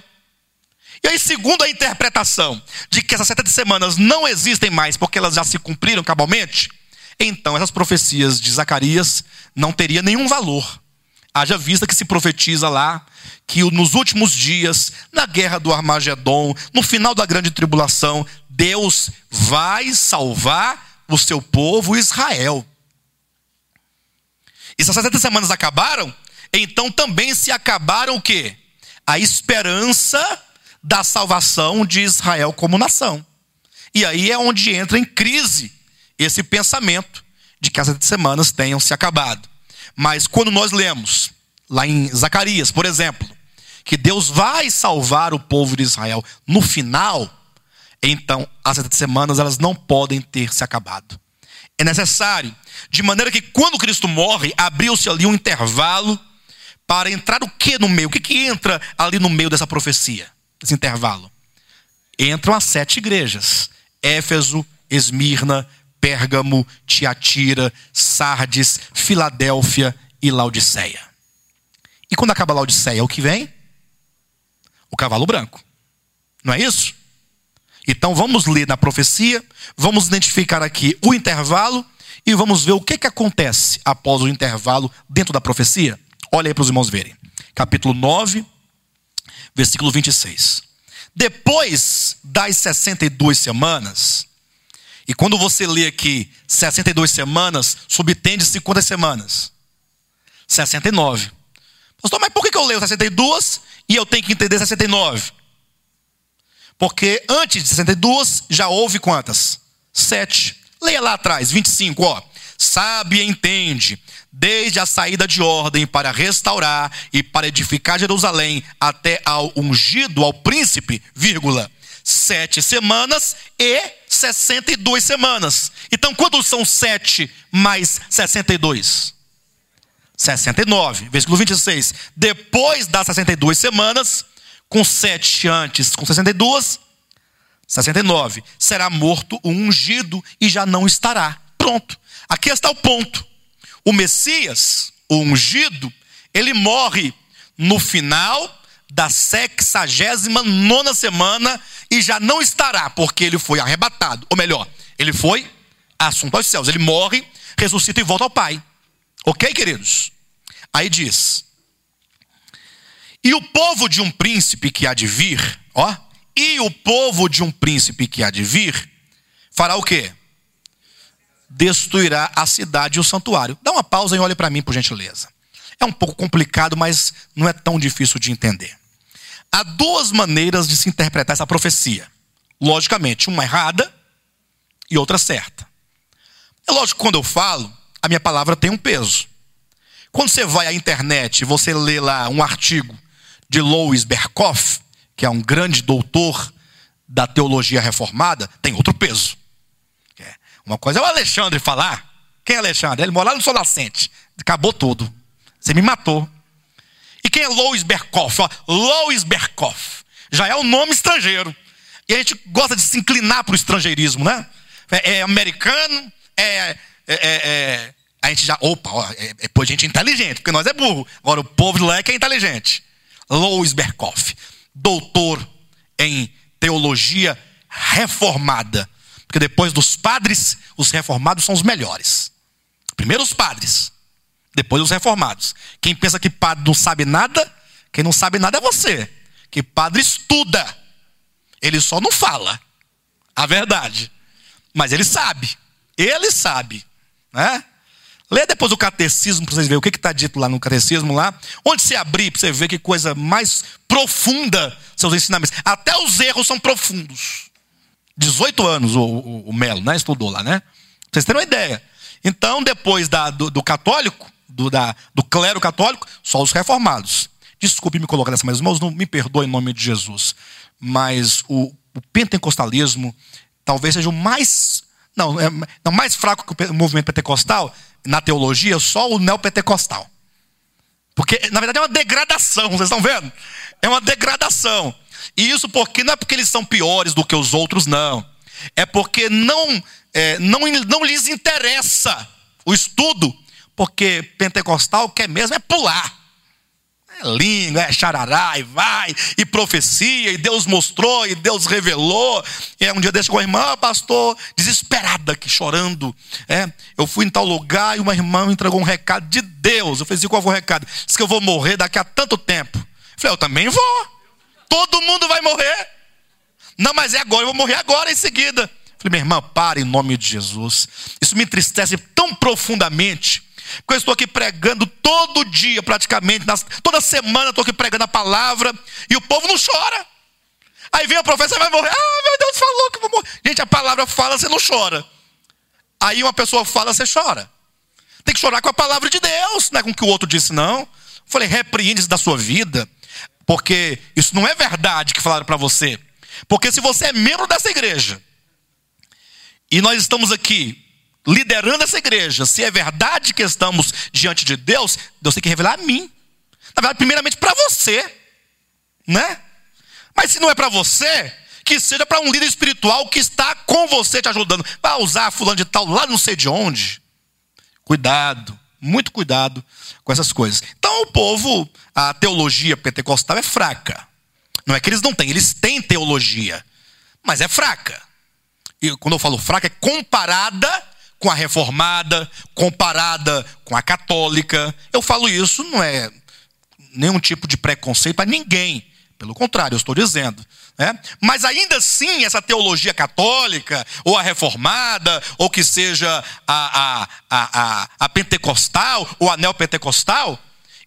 E aí, segundo a interpretação de que essas 70 semanas não existem mais porque elas já se cumpriram cabalmente, então essas profecias de Zacarias não teriam nenhum valor. Haja vista que se profetiza lá que nos últimos dias, na guerra do Armagedon, no final da grande tribulação, Deus vai salvar o seu povo Israel. E se as 70 semanas acabaram, então também se acabaram o quê? A esperança da salvação de Israel como nação. E aí é onde entra em crise esse pensamento de que as 70 semanas tenham se acabado. Mas quando nós lemos, lá em Zacarias, por exemplo, que Deus vai salvar o povo de Israel no final, então as 70 semanas elas não podem ter se acabado. É necessário, de maneira que quando Cristo morre, abriu-se ali um intervalo para entrar o que no meio? O que entra ali no meio dessa profecia, esse intervalo? Entram as 7 igrejas: Éfeso, Esmirna, Pérgamo, Tiatira, Sardes, Filadélfia e Laodiceia. E quando acaba Laodiceia, o que vem? O cavalo branco. Não é isso? Então vamos ler na profecia, vamos identificar aqui o intervalo e vamos ver o que acontece após o intervalo dentro da profecia. Olha aí para os irmãos verem. Capítulo 9, versículo 26. Depois das 62 semanas, e quando você lê aqui 62 semanas, subtende-se quantas semanas? 69. Pastor, mas por que eu leio 62 e eu tenho que entender 69? Porque antes de 62 já houve quantas? 7. Leia lá atrás, 25, ó. Sabe e entende, desde a saída de ordem para restaurar e para edificar Jerusalém, até ao ungido, ao príncipe, 7 semanas e 62 semanas. Então, quantos são 7 mais 62? 69, versículo 26. Depois das 62 semanas, com 7 antes, com 62, 69, será morto o ungido e já não estará. Pronto. Aqui está o ponto. O Messias, o ungido, ele morre no final da 69ª semana e já não estará, porque ele foi arrebatado. Ou melhor, ele foi assunto aos céus. Ele morre, ressuscita e volta ao Pai. Ok, queridos? Aí diz: e o povo de um príncipe que há de vir, ó, e o povo de um príncipe que há de vir, fará o quê? Destruirá a cidade e o santuário. Dá uma pausa e olhe para mim, por gentileza. É um pouco complicado, mas não é tão difícil de entender. Há duas maneiras de se interpretar essa profecia. Logicamente, uma errada e outra certa. É lógico que quando eu falo, a minha palavra tem um peso. Quando você vai à internet e você lê lá um artigo de Louis Berkhof, que é um grande doutor da teologia reformada, tem outro peso. Uma coisa é o Alexandre falar. Quem é Alexandre? Ele mora lá no Sol Nascente. Acabou tudo. Você me matou. E quem é Louis Berkhof? Louis Berkhof já é um nome estrangeiro. E a gente gosta de se inclinar para o estrangeirismo, né? É americano, a gente já, é gente inteligente, porque nós é burro. Agora o povo de lá é que é inteligente. Louis Berkhof, doutor em teologia reformada. Porque depois dos padres, os reformados são os melhores. Primeiro os padres, depois os reformados. Quem pensa que padre não sabe nada, quem não sabe nada é você. Que padre estuda, ele só não fala a verdade, mas ele sabe, né? Lê depois o catecismo para vocês verem o que está dito lá no catecismo lá. Onde você abrir para você ver que coisa mais profunda seus ensinamentos. Até os erros são profundos. 18 anos o Melo, né? Estudou lá, né? Pra vocês terem uma ideia. Então, depois do católico, do clero católico, só os reformados. Desculpe me colocar dessa, mas irmãos, não me perdoe em nome de Jesus. Mas o pentecostalismo talvez seja o mais... Não, mais fraco que o movimento pentecostal, na teologia, só o neopentecostal. Porque, na verdade, é uma degradação, vocês estão vendo? É uma degradação. E isso porque não é porque eles são piores do que os outros, não. É porque não lhes interessa o estudo, porque pentecostal quer mesmo é pular. É língua, é xarará, e vai, e profecia, e Deus mostrou, e Deus revelou. E um dia desse com a irmã, pastor, desesperada aqui, chorando. Eu fui em tal lugar e uma irmã me entregou um recado de Deus. Eu falei assim, qual foi o recado? Disse que eu vou morrer daqui a tanto tempo. Eu falei, eu também vou. Todo mundo vai morrer. Não, mas é agora, eu vou morrer agora em seguida. Falei, minha irmã, para em nome de Jesus. Isso me entristece tão profundamente, porque eu estou aqui pregando todo dia praticamente, toda semana eu estou aqui pregando a palavra, e o povo não chora. Aí vem a profecia, vai morrer. Ah, meu Deus, falou que eu vou morrer. Gente, a palavra fala, você não chora. Aí uma pessoa fala, você chora. Tem que chorar com a palavra de Deus, não é com o que o outro disse, não. Eu falei, repreende isso da sua vida. Porque isso não é verdade que falaram para você. Porque se você é membro dessa igreja, e nós estamos aqui liderando essa igreja, se é verdade que estamos diante de Deus, Deus tem que revelar a mim. Na verdade, primeiramente para você, né? Mas se não é para você, que seja para um líder espiritual que está com você te ajudando. Vai usar fulano de tal lá não sei de onde. Cuidado. Muito cuidado com essas coisas. Então o povo, a teologia pentecostal é fraca. Não é que eles não têm, eles têm teologia, mas é fraca. E quando eu falo fraca, é comparada com a reformada, comparada com a católica. Eu falo isso, não é nenhum tipo de preconceito para ninguém. Pelo contrário, eu estou dizendo. Mas ainda assim, essa teologia católica, ou a reformada, ou que seja a pentecostal, ou a neopentecostal,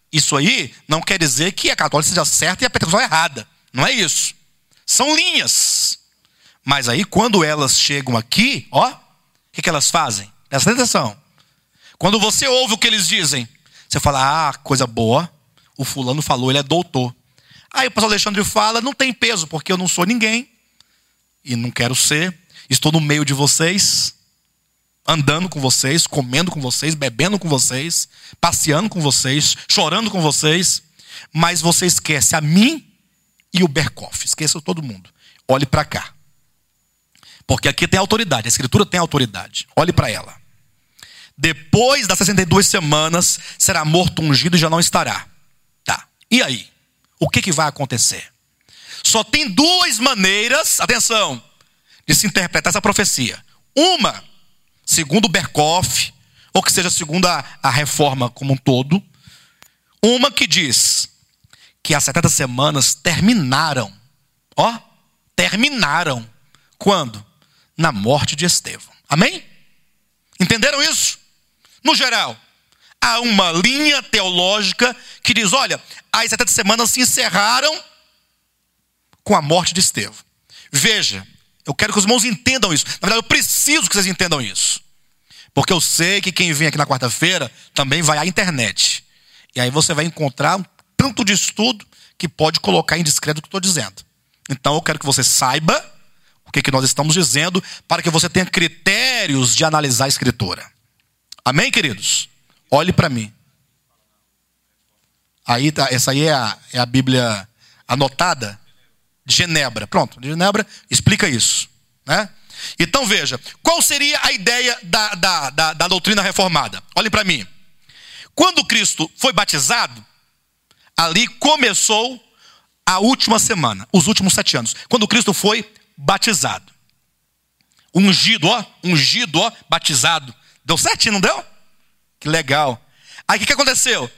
Isso aí não quer dizer que a católica seja certa e a pentecostal errada. Não é isso. São linhas. Mas aí quando elas chegam aqui, ó, o que elas fazem? Presta atenção. Quando você ouve o que eles dizem, você fala, coisa boa, o fulano falou, ele é doutor. Aí o pastor Alexandre fala, não tem peso, porque eu não sou ninguém. E não quero ser. Estou no meio de vocês, andando com vocês, comendo com vocês, bebendo com vocês, passeando com vocês, chorando com vocês. Mas você esquece a mim e o Berkoff. Esqueça todo mundo. Olhe para cá. Porque aqui tem autoridade, a escritura tem autoridade. Olhe para ela. Depois das 62 semanas, será morto, ungido e já não estará. Tá. E aí? O que vai acontecer? Só tem duas maneiras, atenção, de se interpretar essa profecia. Uma, segundo Berkoff, ou que seja segundo a reforma como um todo. Uma que diz que as 70 semanas terminaram. Ó, terminaram. Quando? Na morte de Estevão. Amém? Entenderam isso? No geral, há uma linha teológica que diz, olha, as 70 semanas se encerraram com a morte de Estevão. Veja, eu quero que os irmãos entendam isso. Na verdade, eu preciso que vocês entendam isso. Porque eu sei que quem vem aqui na quarta-feira também vai à internet. E aí você vai encontrar um tanto de estudo que pode colocar em descrédito o que eu estou dizendo. Então eu quero que você saiba o que nós estamos dizendo, para que você tenha critérios de analisar a escritura. Amém, queridos? Olhe para mim. Aí tá, essa aí é a Bíblia anotada de Genebra. Pronto, de Genebra explica isso, né? Então veja, qual seria a ideia da doutrina reformada? Olhe para mim. Quando Cristo foi batizado, ali começou a última semana, os últimos 7 anos. Quando Cristo foi batizado. Ungido, ó, batizado. Deu certinho, não deu? Que legal. Aí o que aconteceu?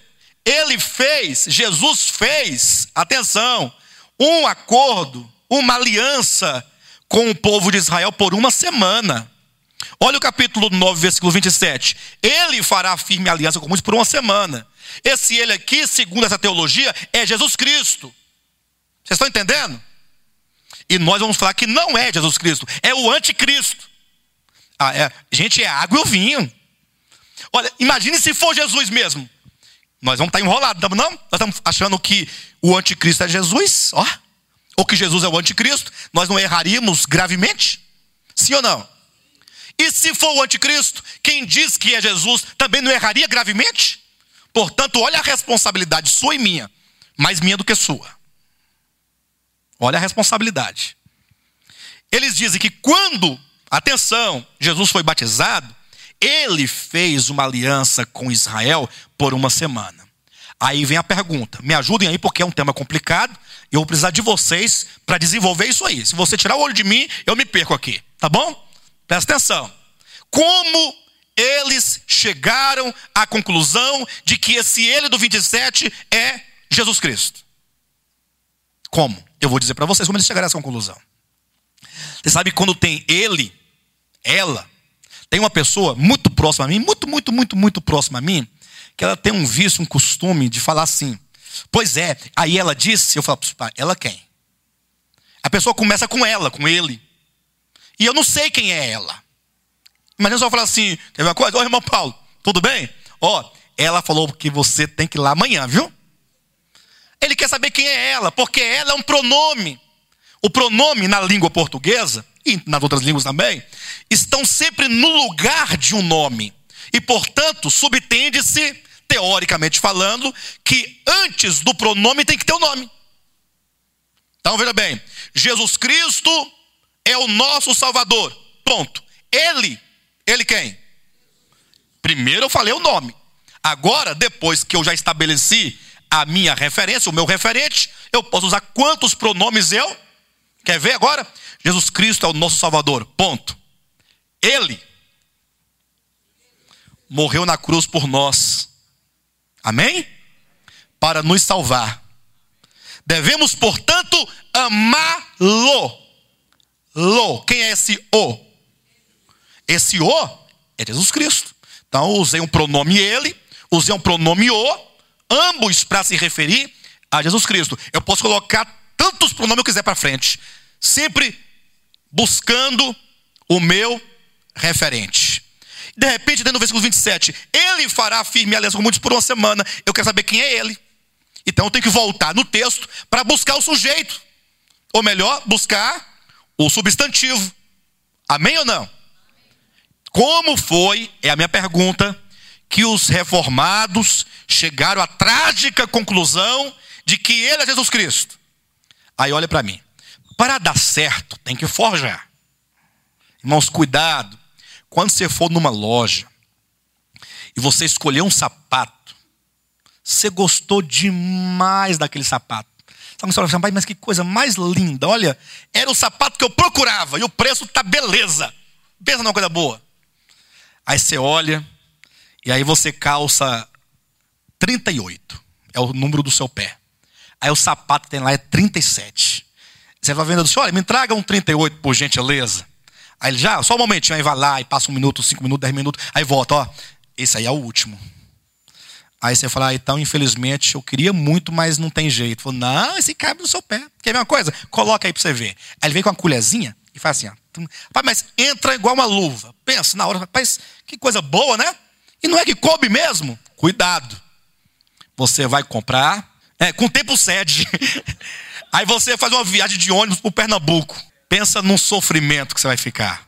Jesus fez, atenção, um acordo, uma aliança com o povo de Israel por uma semana. Olha o capítulo 9, versículo 27. Ele fará firme aliança com muitos por uma semana. Esse ele aqui, segundo essa teologia, é Jesus Cristo. Vocês estão entendendo? E nós vamos falar que não é Jesus Cristo, é o anticristo. Gente, é água e o vinho. Olha, imagine se for Jesus mesmo. Nós vamos estar enrolados, não? Nós estamos achando que o anticristo é Jesus, ó. Ou que Jesus é o anticristo. Nós não erraríamos gravemente? Sim ou não? E se for o anticristo, quem diz que é Jesus também não erraria gravemente? Portanto, olha a responsabilidade sua e minha, mais minha do que sua. Olha a responsabilidade. Eles dizem que quando, atenção, Jesus foi batizado, ele fez uma aliança com Israel por uma semana. Aí vem a pergunta, me ajudem aí porque é um tema complicado, e eu vou precisar de vocês para desenvolver isso aí. Se você tirar o olho de mim, eu me perco aqui, tá bom? Presta atenção. Como eles chegaram à conclusão de que esse ele do 27 é Jesus Cristo? Como? Eu vou dizer para vocês como eles chegaram a essa conclusão. Você sabe quando tem ele, ela, tem uma pessoa muito próxima a mim, muito próxima a mim, que ela tem um vício, um costume de falar assim, pois é, aí ela disse, eu falo, ela quem? A pessoa começa com ela, com ele, e eu não sei quem é ela. Imagina só falar assim, quer ver uma coisa? Ô irmão Paulo, tudo bem? Ela falou que você tem que ir lá amanhã, viu? Ele quer saber quem é ela, porque ela é um pronome. O pronome na língua portuguesa, e nas outras línguas também, estão sempre no lugar de um nome. E, portanto, subtende-se, teoricamente falando, que antes do pronome tem que ter o nome. Então, veja bem, Jesus Cristo é o nosso Salvador. Ponto. Ele quem? Primeiro eu falei o nome. Agora, depois que eu já estabeleci a minha referência, o meu referente, eu posso usar quantos pronomes eu? Quer ver agora? Jesus Cristo é o nosso Salvador, ponto. Ele morreu na cruz por nós, amém? Para nos salvar. Devemos, portanto, amá-lo. Quem é esse o? Esse o é Jesus Cristo. Então eu usei um pronome ele, usei um pronome o, ambos para se referir a Jesus Cristo. Eu posso colocar tantos pronomes eu quiser para frente, sempre buscando o meu referente. De repente, dentro do versículo 27, ele fará firme a aliança com muitos por uma semana. Eu quero saber quem é ele. Então eu tenho que voltar no texto para buscar o sujeito. Ou melhor, buscar o substantivo. Amém ou não? Como foi, é a minha pergunta, que os reformados chegaram à trágica conclusão de que ele é Jesus Cristo? Aí olha para mim. Para dar certo, tem que forjar. Irmãos, cuidado. Quando você for numa loja e você escolher um sapato, você gostou demais daquele sapato. Sabe, você fala, mas que coisa mais linda. Olha, era o sapato que eu procurava e o preço tá beleza. Pensa numa coisa boa. Aí você olha e aí você calça 38. É o número do seu pé. Aí o sapato que tem lá é 37. Você vai vendo, olha, me traga um 38 por gentileza. Aí ele já, só um momentinho, aí vai lá e passa 1 minuto, 5 minutos, 10 minutos, aí volta, ó, esse aí é o último. Aí você fala, então infelizmente eu queria muito, mas não tem jeito. Falo, não, esse cabe no seu pé. Quer ver uma coisa? Coloca aí pra você ver. Aí ele vem com uma colherzinha e faz assim, ó. Rapaz, mas entra igual uma luva. Pensa na hora, rapaz, que coisa boa, né? E não é que coube mesmo? Cuidado. Você vai comprar, com o tempo cede. Aí você faz uma viagem de ônibus pro Pernambuco. Pensa num sofrimento que você vai ficar.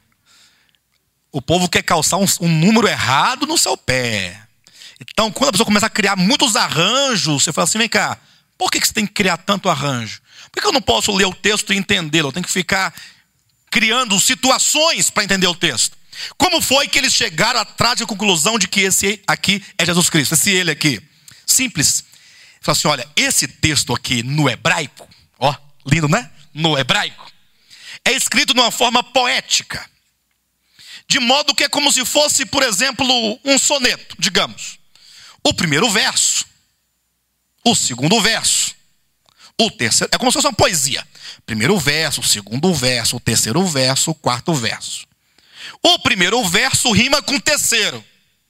O povo quer calçar um número errado no seu pé. Então, quando a pessoa começa a criar muitos arranjos, você fala assim, vem cá, por que você tem que criar tanto arranjo? Por que eu não posso ler o texto e entendê-lo? Eu tenho que ficar criando situações para entender o texto. Como foi que eles chegaram à trágica conclusão de que esse aqui é Jesus Cristo? Esse ele aqui. Simples. Fala assim, olha, esse texto aqui no hebraico, ó, lindo, né? No hebraico. É escrito de uma forma poética. De modo que é como se fosse, por exemplo, um soneto, digamos. O primeiro verso, o segundo verso, o terceiro, é como se fosse uma poesia. Primeiro verso, o segundo verso, o terceiro verso, o quarto verso. O primeiro verso rima com o terceiro.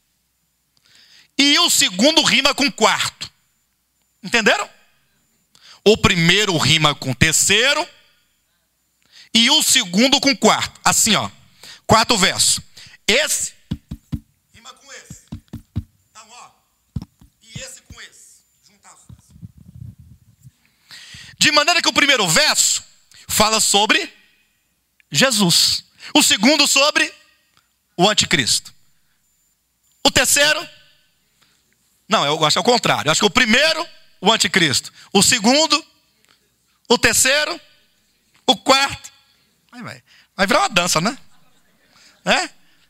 E o segundo rima com o quarto. Entenderam? O primeiro rima com o terceiro. E o segundo com o quarto. Assim, ó. Quarto verso. Esse rima com esse. Então, ó. E esse com esse. Juntar os dois. De maneira que o primeiro verso fala sobre Jesus. O segundo sobre o anticristo. O terceiro... Não, eu acho que é o contrário. Eu acho que o primeiro, o anticristo. O segundo, o terceiro, o quarto. Vai virar uma dança, né? É?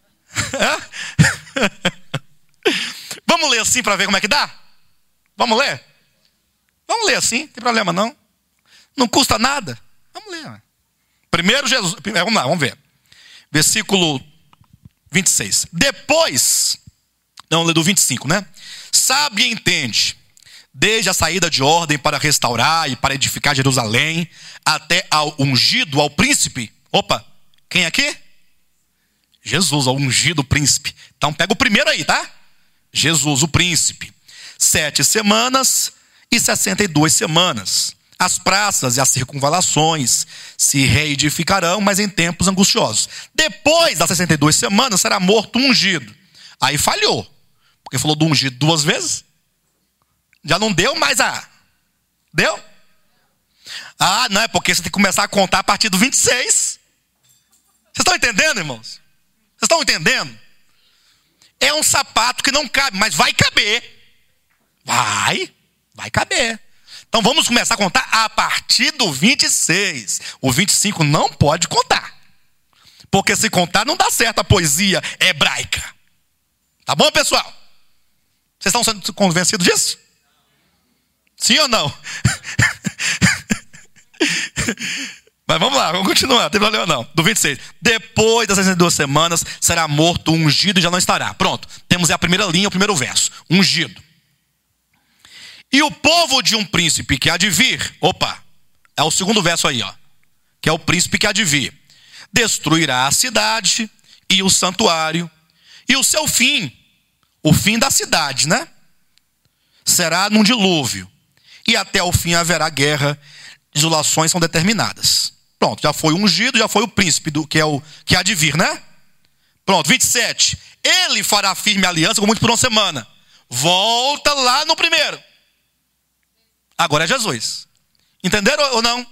Vamos ler assim para ver como é que dá? Vamos ler? Vamos ler assim, não tem problema não. Não custa nada. Vamos ler. Primeiro Jesus, vamos lá, vamos ver. Versículo 26. Depois, não, do 25, né? Sabe e entende, desde a saída de ordem para restaurar e para edificar Jerusalém, até ao ungido, ao príncipe. Opa, quem aqui? Jesus, ao ungido príncipe. Então pega o primeiro aí, tá? Jesus, o príncipe. 7 semanas e 62 semanas. As praças e as circunvalações se reedificarão, mas em tempos angustiosos. Depois das 62 semanas será morto um ungido. Aí falhou. Porque falou do ungido 2 vezes. Já não deu mais a... Deu? Ah, não, é porque você tem que começar a contar a partir do 26. Vocês estão entendendo, irmãos? Vocês estão entendendo? É um sapato que não cabe, mas vai caber. Vai caber. Então vamos começar a contar a partir do 26. O 25 não pode contar. Porque se contar não dá certo a poesia hebraica. Tá bom, pessoal? Vocês estão sendo convencidos disso? Sim ou não? Mas vamos lá, vamos continuar, não tem problema não. Do 26. Depois das 62 semanas será morto o ungido e já não estará. Pronto, temos a primeira linha, o primeiro verso. Ungido. E o povo de um príncipe que há de vir. Opa, é o segundo verso aí, ó. Que é o príncipe que há de vir. Destruirá a cidade e o santuário. E o seu fim, o fim da cidade, né? será num dilúvio. E até o fim haverá guerra, desolações são determinadas. Pronto, já foi ungido, já foi o príncipe do que há de vir, né? Pronto, 27. Ele fará firme aliança com muitos por uma semana. Volta lá no primeiro. Agora é Jesus. Entenderam ou não?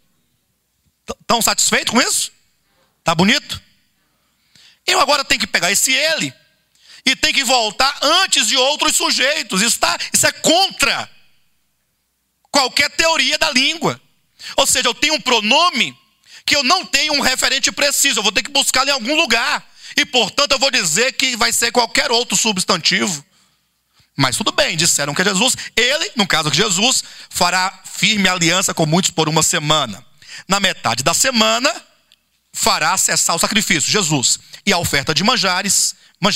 Estão satisfeitos com isso? Tá bonito? Eu agora tenho que pegar esse ele e tem que voltar antes de outros sujeitos. Isso é contra qualquer teoria da língua. Ou seja, eu tenho um pronome que eu não tenho um referente preciso. Eu vou ter que buscar em algum lugar. E, portanto, eu vou dizer que vai ser qualquer outro substantivo. Mas tudo bem, disseram que é Jesus. Ele, no caso de Jesus, fará firme aliança com muitos por uma semana. Na metade da semana, fará cessar o sacrifício, Jesus. E a oferta de manjares.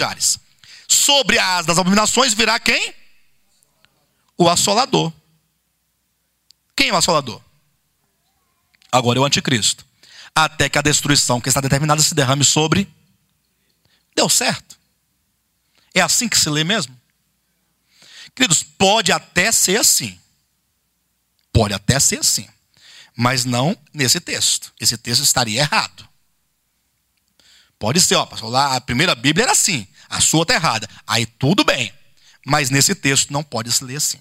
Sobre a asa das abominações virá quem? O assolador. Quem é o assolador? Agora é o anticristo. Até que a destruição que está determinada se derrame sobre... Deu certo? É assim que se lê mesmo? Queridos, pode até ser assim. Pode até ser assim. Mas não nesse texto. Esse texto estaria errado. Pode ser, pastor, lá a primeira Bíblia era assim. A sua está errada. Aí tudo bem. Mas nesse texto não pode se ler assim.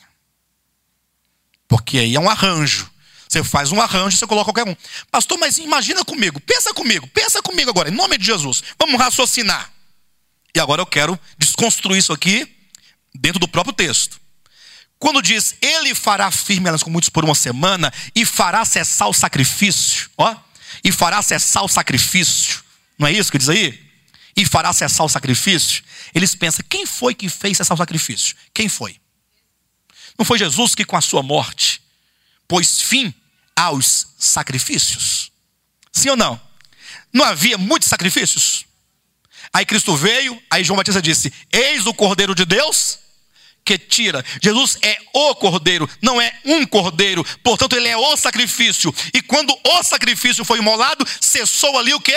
Porque aí é um arranjo. Você faz um arranjo e você coloca qualquer um. Pastor, mas imagina comigo. Pensa comigo agora. Em nome de Jesus. Vamos raciocinar. E agora eu quero desconstruir isso aqui dentro do próprio texto. Quando diz, ele fará firme aliança com muitos por uma semana e fará cessar o sacrifício. E fará cessar o sacrifício. Não é isso que diz aí? E fará cessar o sacrifício. Eles pensam, quem foi que fez cessar o sacrifício? Quem foi? Não foi Jesus que com a sua morte pôs fim aos sacrifícios? Sim ou não? Não havia muitos sacrifícios? Aí Cristo veio, aí João Batista disse, eis o Cordeiro de Deus que tira. Jesus é o Cordeiro, não é um Cordeiro. Portanto, ele é o sacrifício. E quando o sacrifício foi imolado, cessou ali o quê?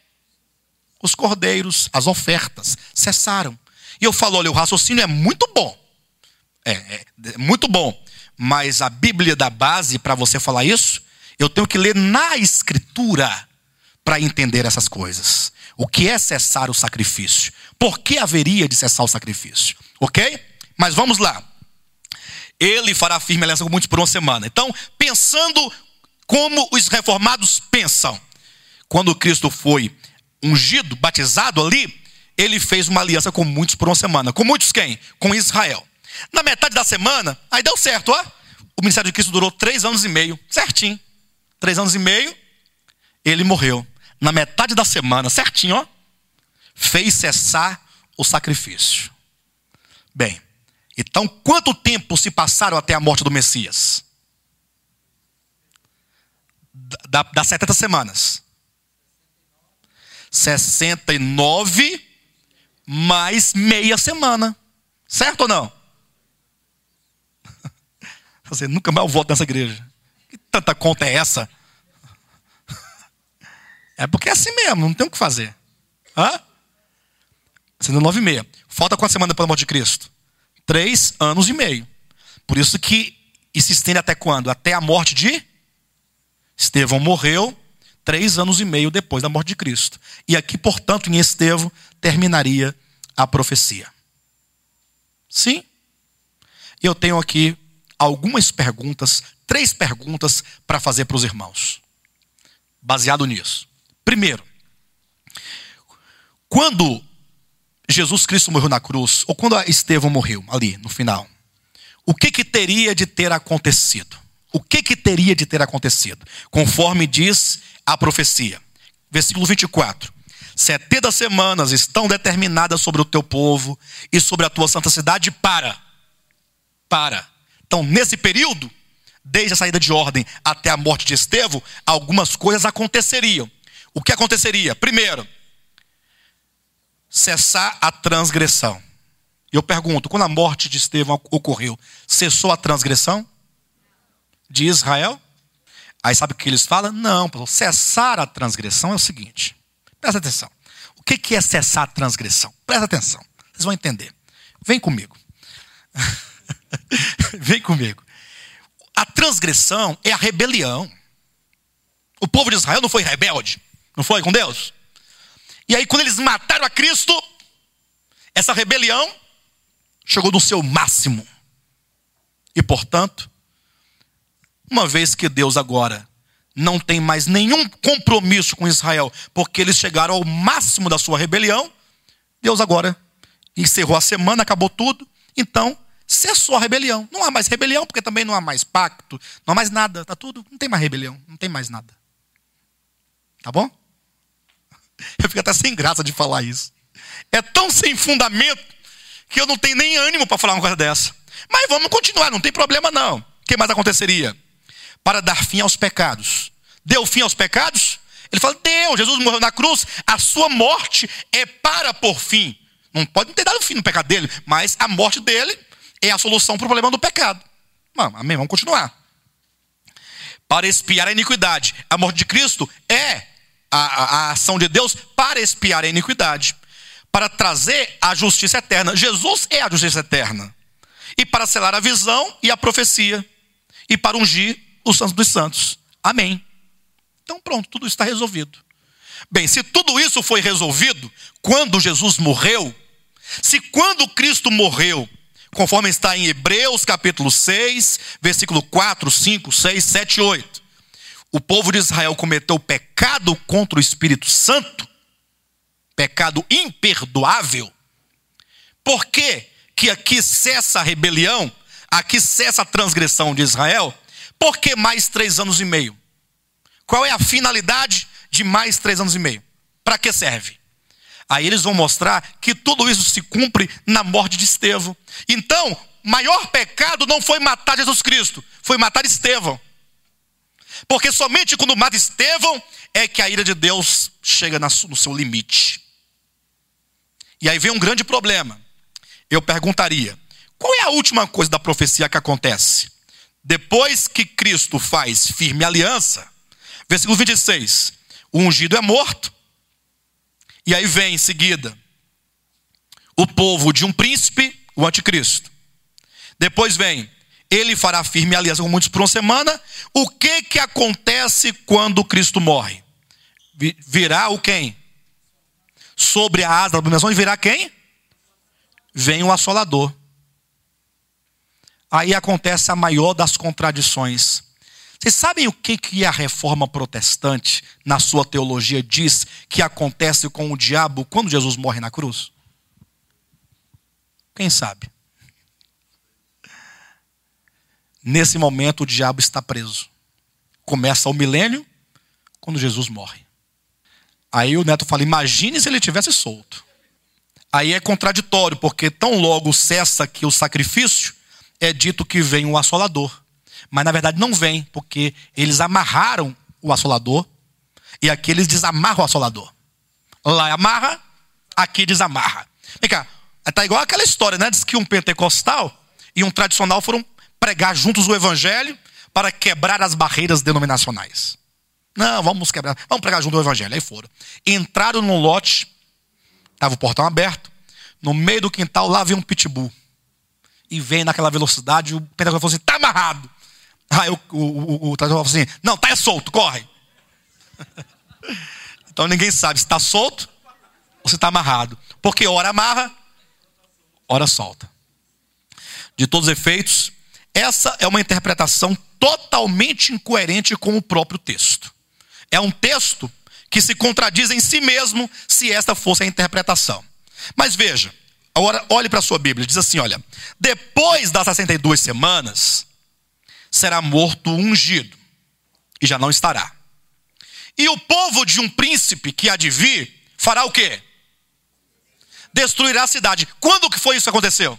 Os cordeiros, as ofertas, cessaram. E eu falo, olha, o raciocínio é muito bom. É muito bom. Mas a Bíblia dá base para você falar isso, eu tenho que ler na Escritura para entender essas coisas. O que é cessar o sacrifício? Por que haveria de cessar o sacrifício? Ok? Mas vamos lá. Ele fará firme aliança com muitos por uma semana. Então, pensando como os reformados pensam. Quando Cristo foi ungido, batizado ali, ele fez uma aliança com muitos por uma semana. Com muitos quem? Com Israel. Na metade da semana, aí deu certo, O ministério de Cristo durou 3 anos e meio, certinho. 3 anos e meio, ele morreu. Na metade da semana, certinho, fez cessar o sacrifício. Bem, então quanto tempo se passaram até a morte do Messias? Das 70 semanas. 69 mais meia semana. Certo ou não? Você nunca mais volta nessa igreja. Que tanta conta é essa? É porque é assim mesmo, não tem o que fazer. 69 e meia. Falta quantas semanas depois da morte de Cristo? 3 anos e meio. Por isso que isso se estende até quando? Até a morte de Estevão. Morreu 3 anos e meio depois da morte de Cristo. E aqui, portanto, em Estevão, terminaria a profecia. Sim? Eu tenho aqui algumas perguntas, 3 perguntas para fazer para os irmãos. Baseado nisso. Primeiro, quando Jesus Cristo morreu na cruz, ou quando Estevão morreu, ali no final, o que teria de ter acontecido? O que teria de ter acontecido? Conforme diz a profecia. Versículo 24. 70 semanas estão determinadas sobre o teu povo e sobre a tua santa cidade para. Então, nesse período, desde a saída de ordem até a morte de Estevão, algumas coisas aconteceriam. O que aconteceria? Primeiro, cessar a transgressão. E eu pergunto, quando a morte de Estevão ocorreu, cessou a transgressão de Israel? Aí sabe o que eles falam? Não, cessar a transgressão é o seguinte. Presta atenção. O que é cessar a transgressão? Presta atenção. Vocês vão entender. Vem comigo. Vem comigo. A transgressão é a rebelião. O povo de Israel não foi rebelde? Não foi com Deus? E aí quando eles mataram a Cristo, essa rebelião chegou no seu máximo. E portanto, uma vez que Deus agora não tem mais nenhum compromisso com Israel, porque eles chegaram ao máximo da sua rebelião, Deus agora encerrou a semana, acabou tudo, então cessou a rebelião. Não há mais rebelião, porque também não há mais pacto, não há mais nada, tá tudo, não tem mais rebelião, não tem mais nada. Tá bom? Eu fico até sem graça de falar isso. É tão sem fundamento que eu não tenho nem ânimo para falar uma coisa dessa. Mas vamos continuar, não tem problema não. O que mais aconteceria? Para dar fim aos pecados. Deu fim aos pecados? Ele fala, deu, Jesus morreu na cruz, a sua morte é para pôr fim. Não pode ter dado fim no pecado dele, mas a morte dele é a solução para o problema do pecado. Amém, vamos continuar. Para expiar a iniquidade. A morte de Cristo é a ação de Deus para expiar a iniquidade. Para trazer a justiça eterna. Jesus é a justiça eterna. E para selar a visão e a profecia. E para ungir os santos dos santos. Amém. Então pronto, tudo isso está resolvido. Bem, se tudo isso foi resolvido quando Jesus morreu, se quando Cristo morreu, conforme está em Hebreus capítulo 6, versículo 4, 5, 6, 7 e 8, o povo de Israel cometeu pecado contra o Espírito Santo, pecado imperdoável. Por que aqui cessa a rebelião, aqui cessa a transgressão de Israel? Por que mais 3 anos e meio? Qual é a finalidade de mais 3 anos e meio? Para que serve? Aí eles vão mostrar que tudo isso se cumpre na morte de Estevão. Então, maior pecado não foi matar Jesus Cristo, foi matar Estevão. Porque somente quando mata Estevão é que a ira de Deus chega no seu limite. E aí vem um grande problema. Eu perguntaria, qual é a última coisa da profecia que acontece? Depois que Cristo faz firme aliança, versículo 26, o ungido é morto. E aí vem em seguida o povo de um príncipe, o anticristo. Depois vem, ele fará firme aliança com muitos por uma semana. O que acontece quando Cristo morre? Virá o quem? Sobre a asa da abominação virá quem? Vem o assolador. Aí acontece a maior das contradições. Vocês sabem o que a reforma protestante, na sua teologia, diz que acontece com o diabo quando Jesus morre na cruz? Quem sabe? Nesse momento o diabo está preso. Começa o milênio quando Jesus morre. Aí o Neto fala, imagine se ele tivesse solto. Aí é contraditório, porque tão logo cessa aqui o sacrifício, é dito que vem o assolador. Mas na verdade não vem, porque eles amarraram o assolador, e aqui eles desamarram o assolador. Lá amarra, aqui desamarra. Vem cá, está igual aquela história, né? Diz que um pentecostal e um tradicional foram pregar juntos o evangelho para quebrar as barreiras denominacionais. Não, vamos quebrar, vamos pregar junto o evangelho. Aí foram. Entraram num lote, estava o portão aberto, no meio do quintal lá veio um pitbull. E vem naquela velocidade, o pentecostal falou assim, está amarrado. Aí o tradicional falou assim, não, está solto, corre. Então ninguém sabe se está solto ou se está amarrado. Porque ora amarra, ora solta. De todos os efeitos, essa é uma interpretação totalmente incoerente com o próprio texto. É um texto que se contradiz em si mesmo se esta fosse a interpretação. Mas veja, agora olhe para a sua Bíblia, diz assim, olha, depois das 62 semanas, será morto o ungido, e já não estará. E o povo de um príncipe que há de vir, fará o quê? Destruirá a cidade. Quando que foi isso que aconteceu?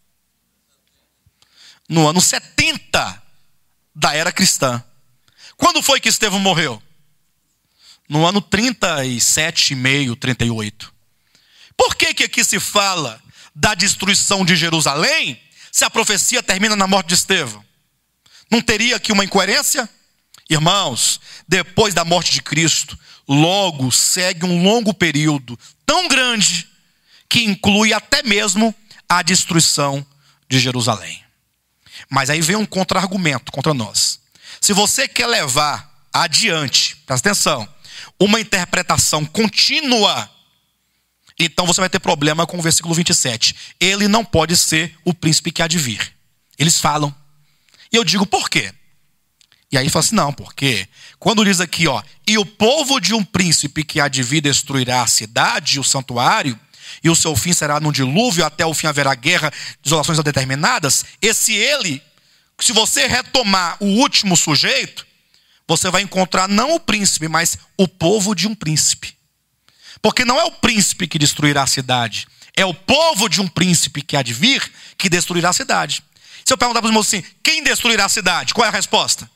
No ano 70 da era cristã. Quando foi que Estevão morreu? No ano 37,5, 38. Por que aqui se fala da destruição de Jerusalém, se a profecia termina na morte de Estevão? Não teria aqui uma incoerência? Irmãos, depois da morte de Cristo, logo segue um longo período tão grande que inclui até mesmo a destruição de Jerusalém. Mas aí vem um contra-argumento contra nós. Se você quer levar adiante, presta atenção, uma interpretação contínua, então você vai ter problema com o versículo 27. Ele não pode ser o príncipe que há de vir. Eles falam. E eu digo, por quê? E aí ele fala assim, não, porque quando diz aqui, ó, e o povo de um príncipe que há de vir destruirá a cidade e o santuário, e o seu fim será num dilúvio, até o fim haverá guerra, desolações determinadas. Esse ele, se você retomar o último sujeito, você vai encontrar não o príncipe, mas o povo de um príncipe. Porque não é o príncipe que destruirá a cidade, é o povo de um príncipe que há de vir que destruirá a cidade. Se eu perguntar para os irmãos assim, quem destruirá a cidade? Qual é a resposta?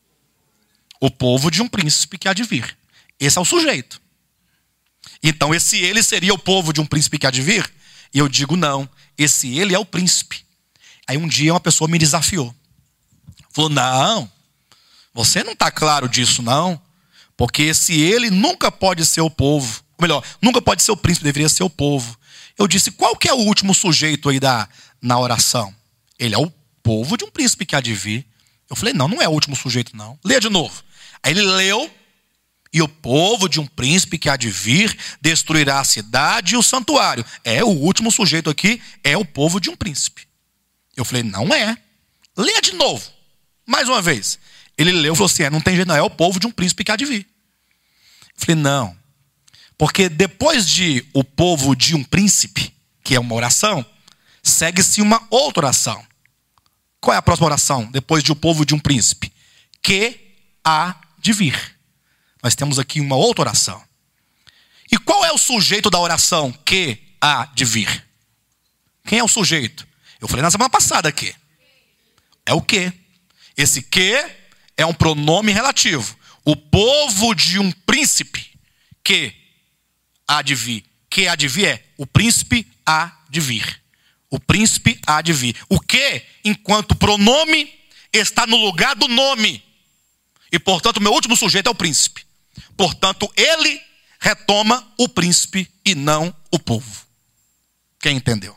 O povo de um príncipe que há de vir. Esse é o sujeito. Então esse ele seria o povo de um príncipe que há de vir? E eu digo não, esse ele é o príncipe. Aí um dia uma pessoa me desafiou. Falou, não, você não está claro disso não. Porque esse ele nunca pode ser o povo. Ou melhor, nunca pode ser o príncipe, deveria ser o povo. Eu disse, qual que é o último sujeito aí na oração? Ele é o povo de um príncipe que há de vir. Eu falei, não é o último sujeito não. Leia de novo. Aí ele leu, e o povo de um príncipe que há de vir destruirá a cidade e o santuário. O último sujeito aqui é o povo de um príncipe. Eu falei, não é. Leia de novo. Mais uma vez. Ele leu e falou assim, não tem jeito não, é o povo de um príncipe que há de vir. Eu falei, não. Porque depois de o povo de um príncipe, que é uma oração, segue-se uma outra oração. Qual é a próxima oração? Depois de o povo de um príncipe. Que há de vir. Nós temos aqui uma outra oração. E qual é o sujeito da oração que há de vir? Quem é o sujeito? Eu falei na semana passada aqui. É o que? Esse que é um pronome relativo. O povo de um príncipe que há de vir. Que há de vir é o príncipe há de vir. O príncipe há de vir. O que, enquanto pronome, está no lugar do nome. E, portanto, o meu último sujeito é o príncipe. Portanto, ele retoma o príncipe e não o povo. Quem entendeu?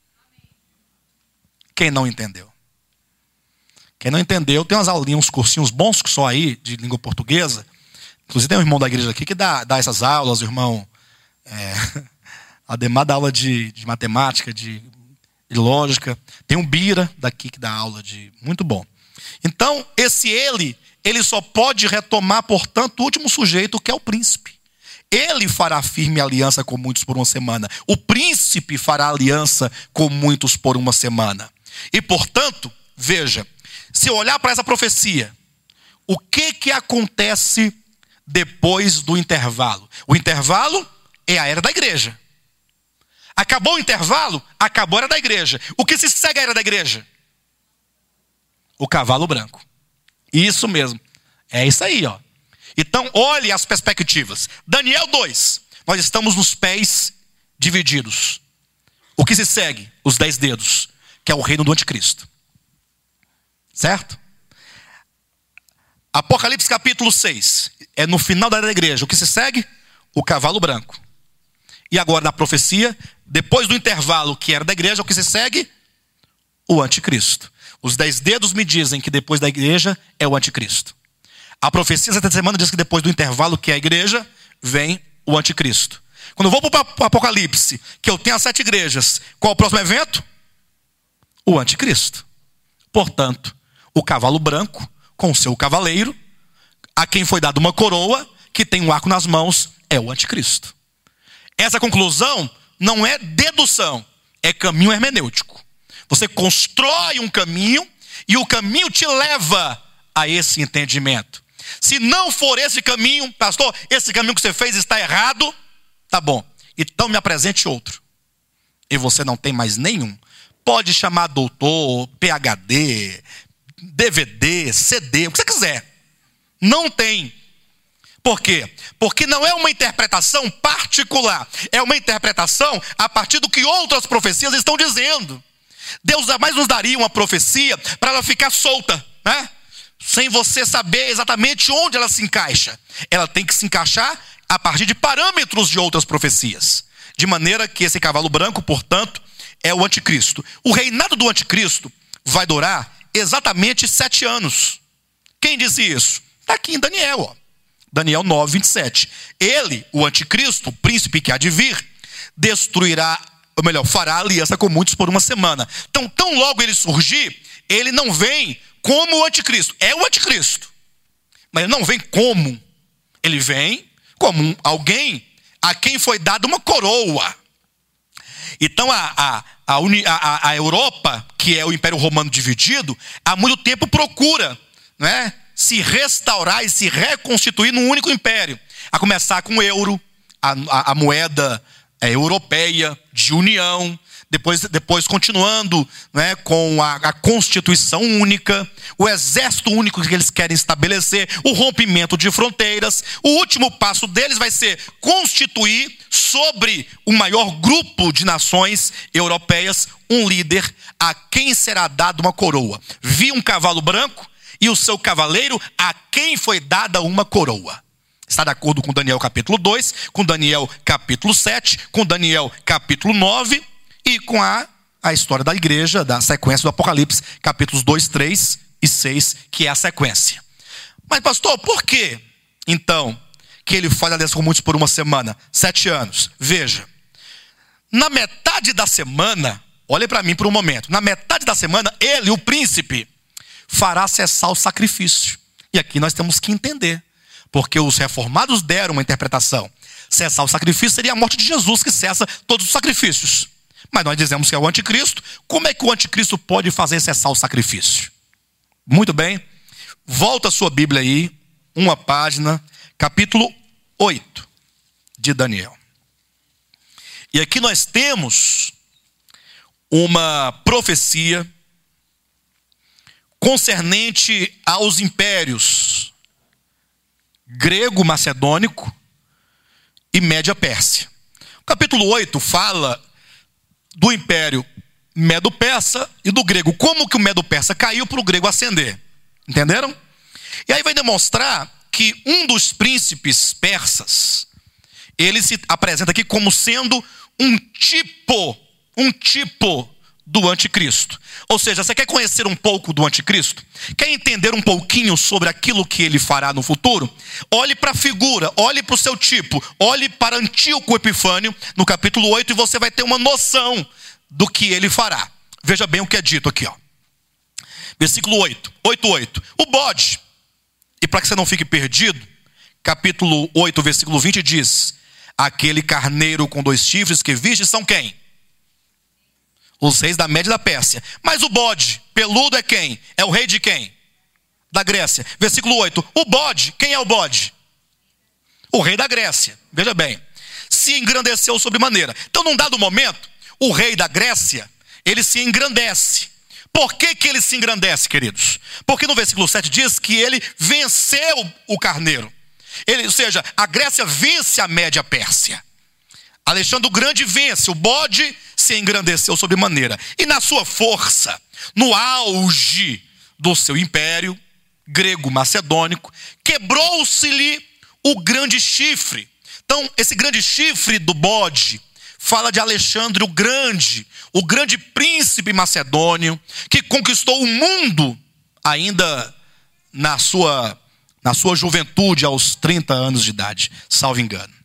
Quem não entendeu? Quem não entendeu, tem umas aulinhas, uns cursinhos bons que só aí, de língua portuguesa. Inclusive tem um irmão da igreja aqui que dá essas aulas, o irmão Ademar dá aula de matemática, de lógica. Tem um Bira daqui que dá aula de... Muito bom. Então, esse ele só pode retomar, portanto, o último sujeito, que é o príncipe. Ele fará firme aliança com muitos por uma semana. O príncipe fará aliança com muitos por uma semana. E, portanto, veja, se eu olhar para essa profecia, o que acontece depois do intervalo? O intervalo é a era da igreja. Acabou o intervalo, acabou a era da igreja. O que se segue à era da igreja? O cavalo branco. Isso mesmo. É isso aí, ó. Então, olhe as perspectivas. Daniel 2. Nós estamos nos pés divididos. O que se segue? Os 10 dedos, que é o reino do anticristo. Certo? Apocalipse capítulo 6. É no final da era da igreja. O que se segue? O cavalo branco. E agora na profecia, depois do intervalo que era da igreja, o que se segue? O anticristo. Os 10 dedos me dizem que depois da igreja é o anticristo. A profecia dessa semana diz que depois do intervalo que é a igreja, vem o anticristo. Quando eu vou para o Apocalipse, que eu tenho as 7 igrejas, qual é o próximo evento? O anticristo. Portanto, o cavalo branco, com o seu cavaleiro, a quem foi dada uma coroa, que tem um arco nas mãos, é o anticristo. Essa conclusão não é dedução, é caminho hermenêutico. Você constrói um caminho e o caminho te leva a esse entendimento. Se não for esse caminho, pastor, esse caminho que você fez está errado, tá bom. Então me apresente outro. E você não tem mais nenhum. Pode chamar doutor, PhD, DVD, CD, o que você quiser. Não tem. Por quê? Porque não é uma interpretação particular. É uma interpretação a partir do que outras profecias estão dizendo. Deus jamais nos daria uma profecia para ela ficar solta, né? Sem você saber exatamente onde ela se encaixa. Ela tem que se encaixar a partir de parâmetros de outras profecias. De maneira que esse cavalo branco, portanto, é o anticristo. O reinado do anticristo vai durar exatamente 7 anos. Quem disse isso? Está aqui em Daniel, ó. Daniel 9, 27. Ele, o anticristo, o príncipe que há de vir, destruirá, ou melhor, fará aliança com muitos por 1 semana. Então, tão logo ele surgir, ele não vem como o anticristo. É o anticristo. Mas ele não vem como. Ele vem como alguém a quem foi dada uma coroa. Então a Europa, que é o Império Romano dividido, há muito tempo procura, né, se restaurar e se reconstituir num único império. A começar com o euro, a moeda europeia de união. Depois continuando, né, com a Constituição única, o exército único que eles querem estabelecer, o rompimento de fronteiras. O último passo deles vai ser constituir sobre o maior grupo de nações europeias um líder a quem será dada uma coroa. Vi um cavalo branco e o seu cavaleiro a quem foi dada uma coroa. Está de acordo com Daniel capítulo 2, com Daniel capítulo 7, com Daniel capítulo 9... e com a história da igreja, da sequência do Apocalipse, capítulos 2, 3 e 6, que é a sequência. Mas pastor, por que, então, que ele faz aliança com muitos por 1 semana? 7 anos. Veja, na metade da semana, olhe para mim por um momento, na metade da semana, ele, o príncipe, fará cessar o sacrifício. E aqui nós temos que entender, porque os reformados deram uma interpretação. Cessar o sacrifício seria a morte de Jesus, que cessa todos os sacrifícios. Mas nós dizemos que é o anticristo. Como é que o anticristo pode fazer cessar o sacrifício? Muito bem. Volta a sua Bíblia aí, uma página, capítulo 8 de Daniel. E aqui nós temos uma profecia concernente aos impérios grego, macedônico e Média-Pérsia. O capítulo 8 fala do império Medo-Persa e do grego. Como que o Medo-Persa caiu para o grego ascender? Entenderam? E aí vai demonstrar que um dos príncipes persas, ele se apresenta aqui como sendo um tipo do anticristo. Ou seja, você quer conhecer um pouco do anticristo? Quer entender um pouquinho sobre aquilo que ele fará no futuro? Olhe para a figura, olhe para o seu tipo, olhe para Antíoco Epifânio, no capítulo 8, e você vai ter uma noção do que ele fará. Veja bem o que é dito aqui, ó. Versículo 8. O bode, e para que você não fique perdido, capítulo 8, versículo 20 diz: aquele carneiro com 2 chifres que viste são quem? Os reis da Média e da Pérsia. Mas o bode peludo é quem? É o rei de quem? Da Grécia. Versículo 8. O bode, quem é o bode? O rei da Grécia. Veja bem. Se engrandeceu sobremaneira. Então, num dado momento, o rei da Grécia, ele se engrandece. Por que ele se engrandece, queridos? Porque no versículo 7 diz que ele venceu o carneiro. Ou seja, a Grécia vence a Média Pérsia. Alexandre o Grande vence, o bode se engrandeceu sobremaneira. E na sua força, no auge do seu império grego-macedônico, quebrou-se-lhe o grande chifre. Então, esse grande chifre do bode fala de Alexandre o grande príncipe macedônio, que conquistou o mundo ainda na sua juventude, aos 30 anos de idade, salvo engano.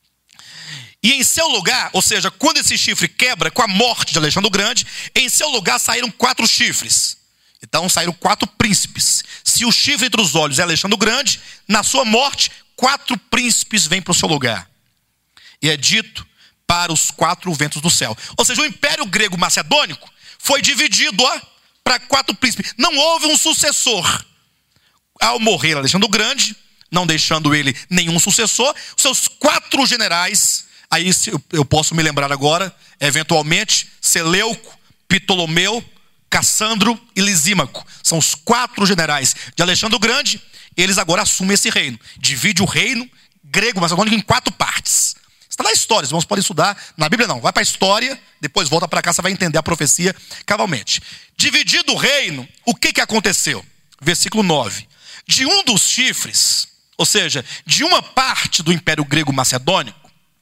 E em seu lugar, ou seja, quando esse chifre quebra com a morte de Alexandre o Grande, em seu lugar saíram 4 chifres. Então saíram 4 príncipes. Se o chifre entre os olhos é Alexandre o Grande, na sua morte, 4 príncipes vêm para o seu lugar. E é dito para os 4 ventos do céu. Ou seja, o império grego macedônico foi dividido para 4 príncipes. Não houve um sucessor. Ao morrer Alexandre o Grande, não deixando ele nenhum sucessor, os seus 4 generais, aí eu posso me lembrar agora, eventualmente, Seleuco, Ptolomeu, Cassandro e Lisímaco. São os 4 generais de Alexandre o Grande. Eles agora assumem esse reino. Divide o reino grego-macedônico em 4 partes. Está na história, os irmãos podem estudar. Na Bíblia não, vai para a história, depois volta para cá, você vai entender a profecia cabalmente. Dividido o reino, o que aconteceu? Versículo 9. De um dos chifres, ou seja, de uma parte do Império Grego-Macedônico,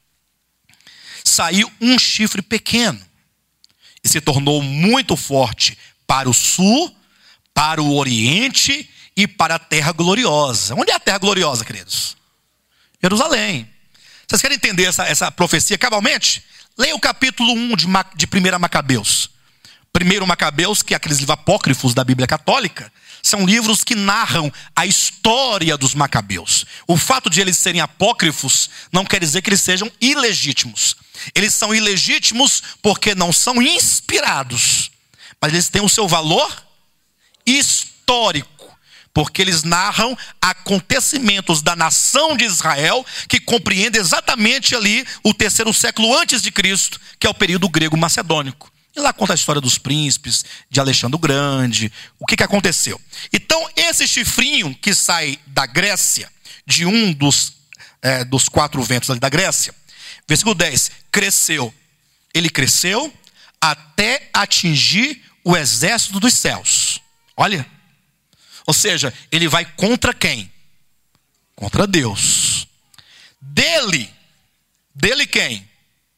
saiu um chifre pequeno e se tornou muito forte para o sul, para o Oriente e para a terra gloriosa. Onde é a terra gloriosa, queridos? Jerusalém. Vocês querem entender essa profecia cabalmente? Leia o capítulo 1 de 1 Macabeus. 1 Macabeus, que é aqueles livros apócrifos da Bíblia Católica, são livros que narram a história dos macabeus. O fato de eles serem apócrifos não quer dizer que eles sejam ilegítimos. Eles são ilegítimos porque não são inspirados. Mas eles têm o seu valor histórico, porque eles narram acontecimentos da nação de Israel que compreende exatamente ali o 3º século antes de Cristo, que é o período grego-macedônico. E lá conta a história dos príncipes, de Alexandre o Grande, o que aconteceu. Então, esse chifrinho que sai da Grécia, de um dos 4 ventos ali da Grécia, versículo 10, cresceu. Ele cresceu até atingir o exército dos céus. Olha. Ou seja, ele vai contra quem? Contra Deus. Dele quem?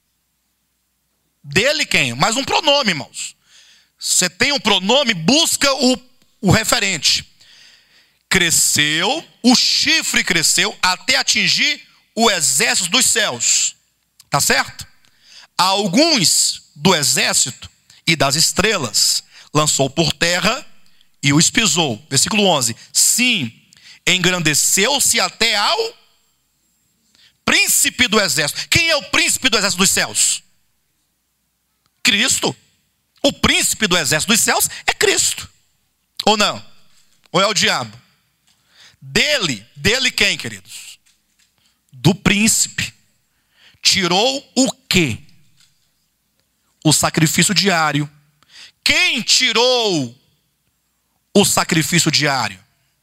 Dele quem? Mais um pronome, irmãos. Você tem um pronome, busca o referente. Cresceu, o chifre cresceu até atingir o exército dos céus. Tá certo? Alguns do exército e das estrelas lançou por terra e o espisou. Versículo 11. Sim, engrandeceu-se até ao príncipe do exército. Quem é o príncipe do exército dos céus? Cristo. O príncipe do exército dos céus é Cristo. Ou não? Ou é o diabo? Dele quem, queridos? Do príncipe. Tirou o quê? O sacrifício diário. Quem tirou o sacrifício diário?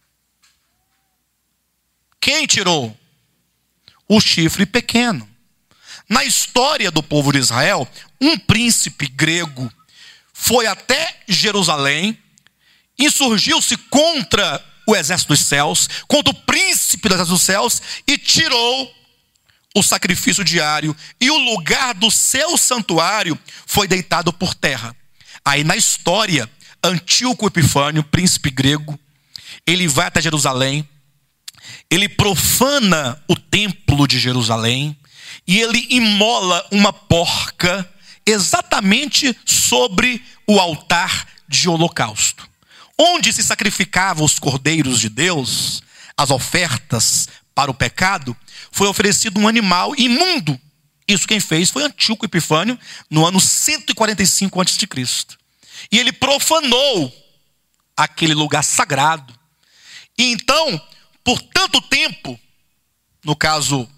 Quem tirou? O chifre pequeno. Na história do povo de Israel, um príncipe grego foi até Jerusalém, insurgiu-se contra o exército dos céus, contra o príncipe do exército dos céus, e tirou o sacrifício diário, e o lugar do seu santuário foi deitado por terra. Aí na história, Antíoco Epifânio, príncipe grego, ele vai até Jerusalém, ele profana o templo de Jerusalém, e ele imola uma porca exatamente sobre o altar de holocausto. Onde se sacrificavam os cordeiros de Deus, as ofertas para o pecado, foi oferecido um animal imundo. Isso quem fez foi Antíoco Epifânio, no ano 145 a.C. E ele profanou aquele lugar sagrado. E então, por tanto tempo, no caso,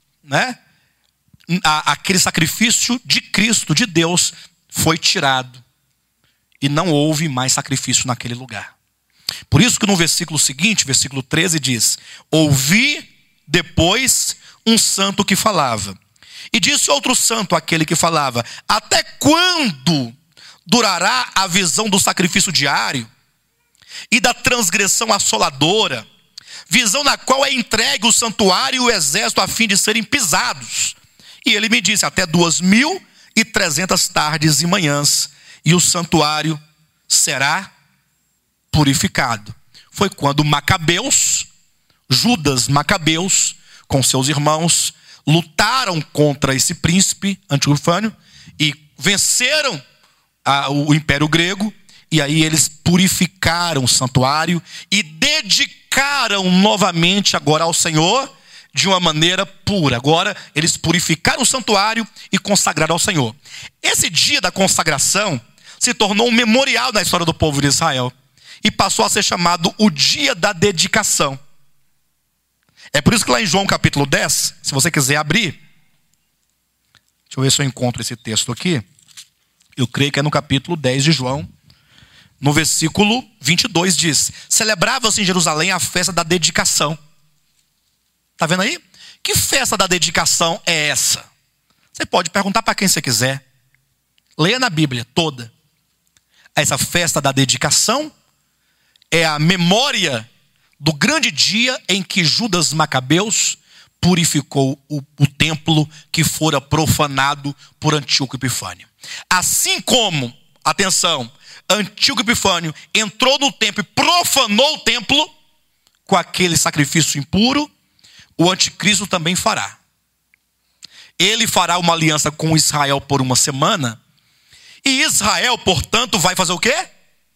aquele sacrifício de Cristo, de Deus, foi tirado. E não houve mais sacrifício naquele lugar. Por isso que no versículo seguinte, versículo 13, diz: ouvi depois um santo que falava. E disse outro santo àquele que falava: até quando durará a visão do sacrifício diário e da transgressão assoladora, visão na qual é entregue o santuário e o exército a fim de serem pisados? E ele me disse: até 2.300 tardes e manhãs, e o santuário será purificado. Foi quando Macabeus, Judas Macabeus, com seus irmãos, lutaram contra esse príncipe Antíoco Epifânio e venceram o Império Grego. E aí eles purificaram o santuário e dedicaram novamente agora ao Senhor de uma maneira pura. Agora eles purificaram o santuário e consagraram ao Senhor. Esse dia da consagração se tornou um memorial na história do povo de Israel e passou a ser chamado o dia da dedicação. É por isso que lá em João capítulo 10, se você quiser abrir, deixa eu ver se eu encontro esse texto aqui. Eu creio que é no capítulo 10 de João, no versículo 22 diz: celebrava-se em Jerusalém a festa da dedicação. Está vendo aí? Que festa da dedicação é essa? Você pode perguntar para quem você quiser. Leia na Bíblia toda. Essa festa da dedicação é a memória do grande dia em que Judas Macabeus purificou o templo que fora profanado por Antíoco Epifânio. Assim como, atenção, Antíoco Epifânio entrou no templo e profanou o templo com aquele sacrifício impuro, o anticristo também fará. Ele fará uma aliança com Israel por uma semana, e Israel, portanto, vai fazer o quê?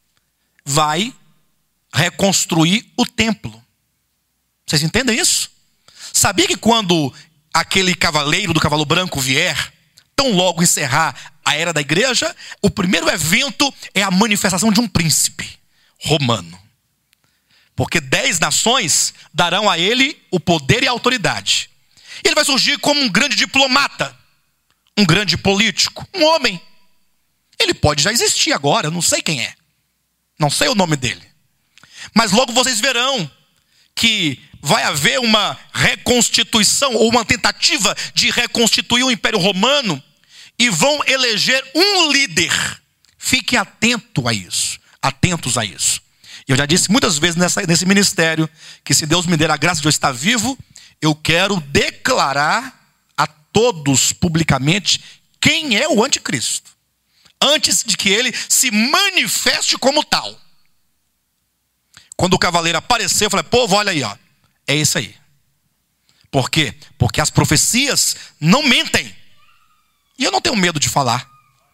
Vai reconstruir o templo. Vocês entendem isso? Sabia que quando aquele cavaleiro do cavalo branco vier, tão logo encerrar a era da igreja, o primeiro evento é a manifestação de um príncipe romano. Porque 10 nações darão a ele o poder e a autoridade. Ele vai surgir como um grande diplomata, um grande político, um homem. Ele pode já existir agora, eu não sei quem é. Não sei o nome dele. Mas logo vocês verão que vai haver uma reconstituição, ou uma tentativa de reconstituir o Império Romano, e vão eleger um líder. Fiquem atentos a isso. Atentos a isso. Eu já disse muitas vezes nesse ministério, que se Deus me der a graça de eu estar vivo, eu quero declarar a todos publicamente quem é o anticristo, antes de que ele se manifeste como tal. Quando o cavaleiro apareceu, eu falei, povo, olha aí, ó, é isso aí. Por quê? Porque as profecias não mentem. E eu não tenho medo de falar.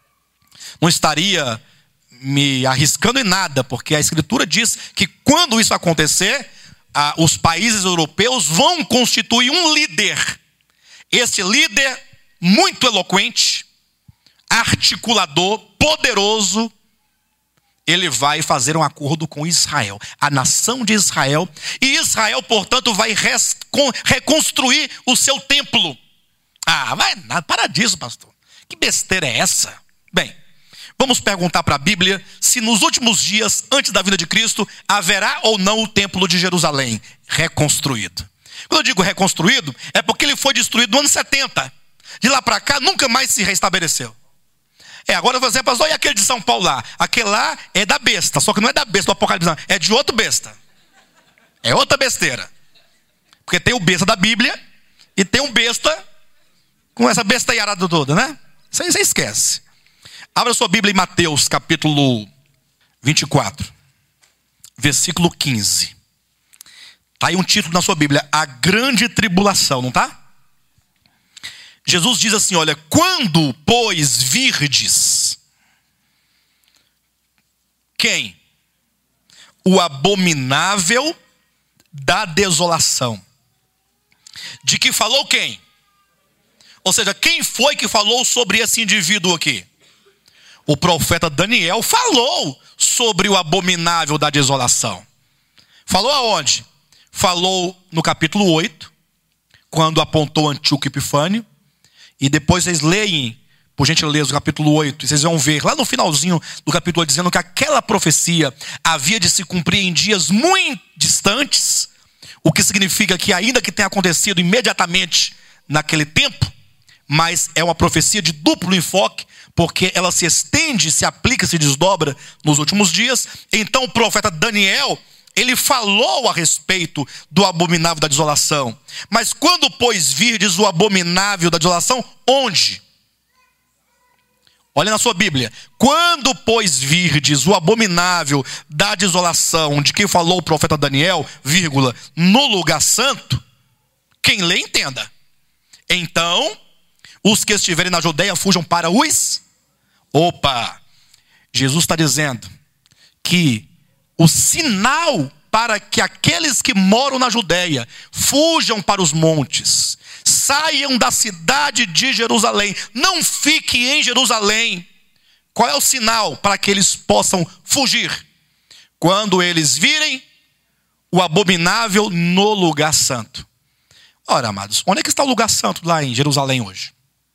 Não estaria me arriscando em nada, porque a Escritura diz que quando isso acontecer, os países europeus vão constituir um líder. Esse líder muito eloquente, articulador, poderoso, ele vai fazer um acordo com Israel, a nação de Israel, e Israel, portanto, vai reconstruir o seu templo. Vai nada, para disso, pastor. Que besteira é essa? Bem, vamos perguntar para a Bíblia se nos últimos dias, antes da vinda de Cristo, haverá ou não o templo de Jerusalém reconstruído. Quando eu digo reconstruído, é porque ele foi destruído no ano 70. De lá para cá, nunca mais se restabeleceu. Agora você, pastor, e aquele de São Paulo lá? Aquele lá é da besta, só que não é da besta do Apocalipse, não. É de outro besta. É outra besteira. Porque tem o besta da Bíblia e tem um besta com essa bestaiarada toda, né? Isso aí você esquece. Abra sua Bíblia em Mateus, capítulo 24, versículo 15. Está aí um título na sua Bíblia, a grande tribulação, não está? Jesus diz assim, olha, quando, pois, virdes, quem? O abominável da desolação. De que falou quem? Ou seja, quem foi que falou sobre esse indivíduo aqui? O profeta Daniel falou sobre o abominável da desolação. Falou aonde? Falou no capítulo 8, quando apontou Antíoco Epifânio. E depois vocês leem, por gentileza, o capítulo 8. E vocês vão ver lá no finalzinho do capítulo 8, dizendo que aquela profecia havia de se cumprir em dias muito distantes. O que significa que ainda que tenha acontecido imediatamente naquele tempo, mas é uma profecia de duplo enfoque, porque ela se estende, se aplica, se desdobra nos últimos dias. Então o profeta Daniel, ele falou a respeito do abominável da desolação. Mas quando, pois, virdes o abominável da desolação, onde? Olha na sua Bíblia. Quando, pois, virdes o abominável da desolação, de quem falou o profeta Daniel, vírgula, no lugar santo, quem lê, entenda. Então, os que estiverem na Judeia fujam para os... Jesus está dizendo que o sinal para que aqueles que moram na Judeia fujam para os montes, saiam da cidade de Jerusalém, não fiquem em Jerusalém. Qual é o sinal para que eles possam fugir? Quando eles virem o abominável no lugar santo. Ora, amados, onde é que está o lugar santo lá em Jerusalém hoje?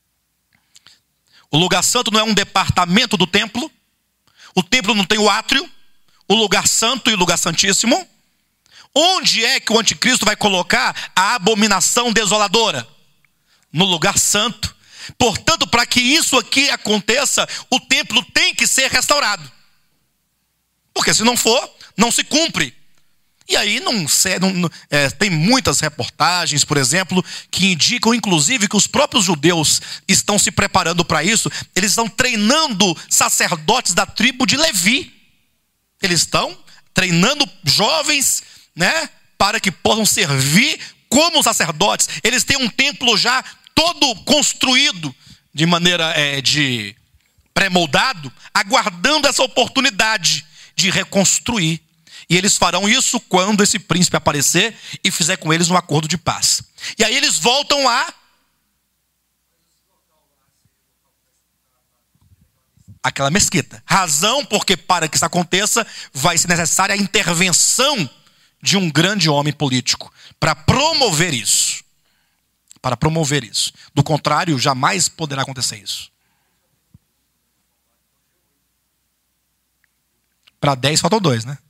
O lugar santo não é um departamento do templo? O templo não tem o átrio? O lugar santo e o lugar santíssimo? Onde é que o anticristo vai colocar a abominação desoladora? No lugar santo. Portanto, para que isso aqui aconteça, o templo tem que ser restaurado. Porque se não for, não se cumpre E aí tem muitas reportagens, por exemplo, que indicam inclusive que os próprios judeus estão se preparando para isso. Eles estão treinando sacerdotes da tribo de Levi. Eles estão treinando jovens, né, para que possam servir como sacerdotes. Eles têm um templo já todo construído de maneira de pré-moldado, aguardando essa oportunidade de reconstruir. E eles farão isso quando esse príncipe aparecer e fizer com eles um acordo de paz. E aí eles voltam àquela mesquita. Razão porque para que isso aconteça vai ser necessária a intervenção de um grande homem político para promover isso. Para promover isso. Do contrário, jamais poderá acontecer isso. Para 10 faltam 2, né?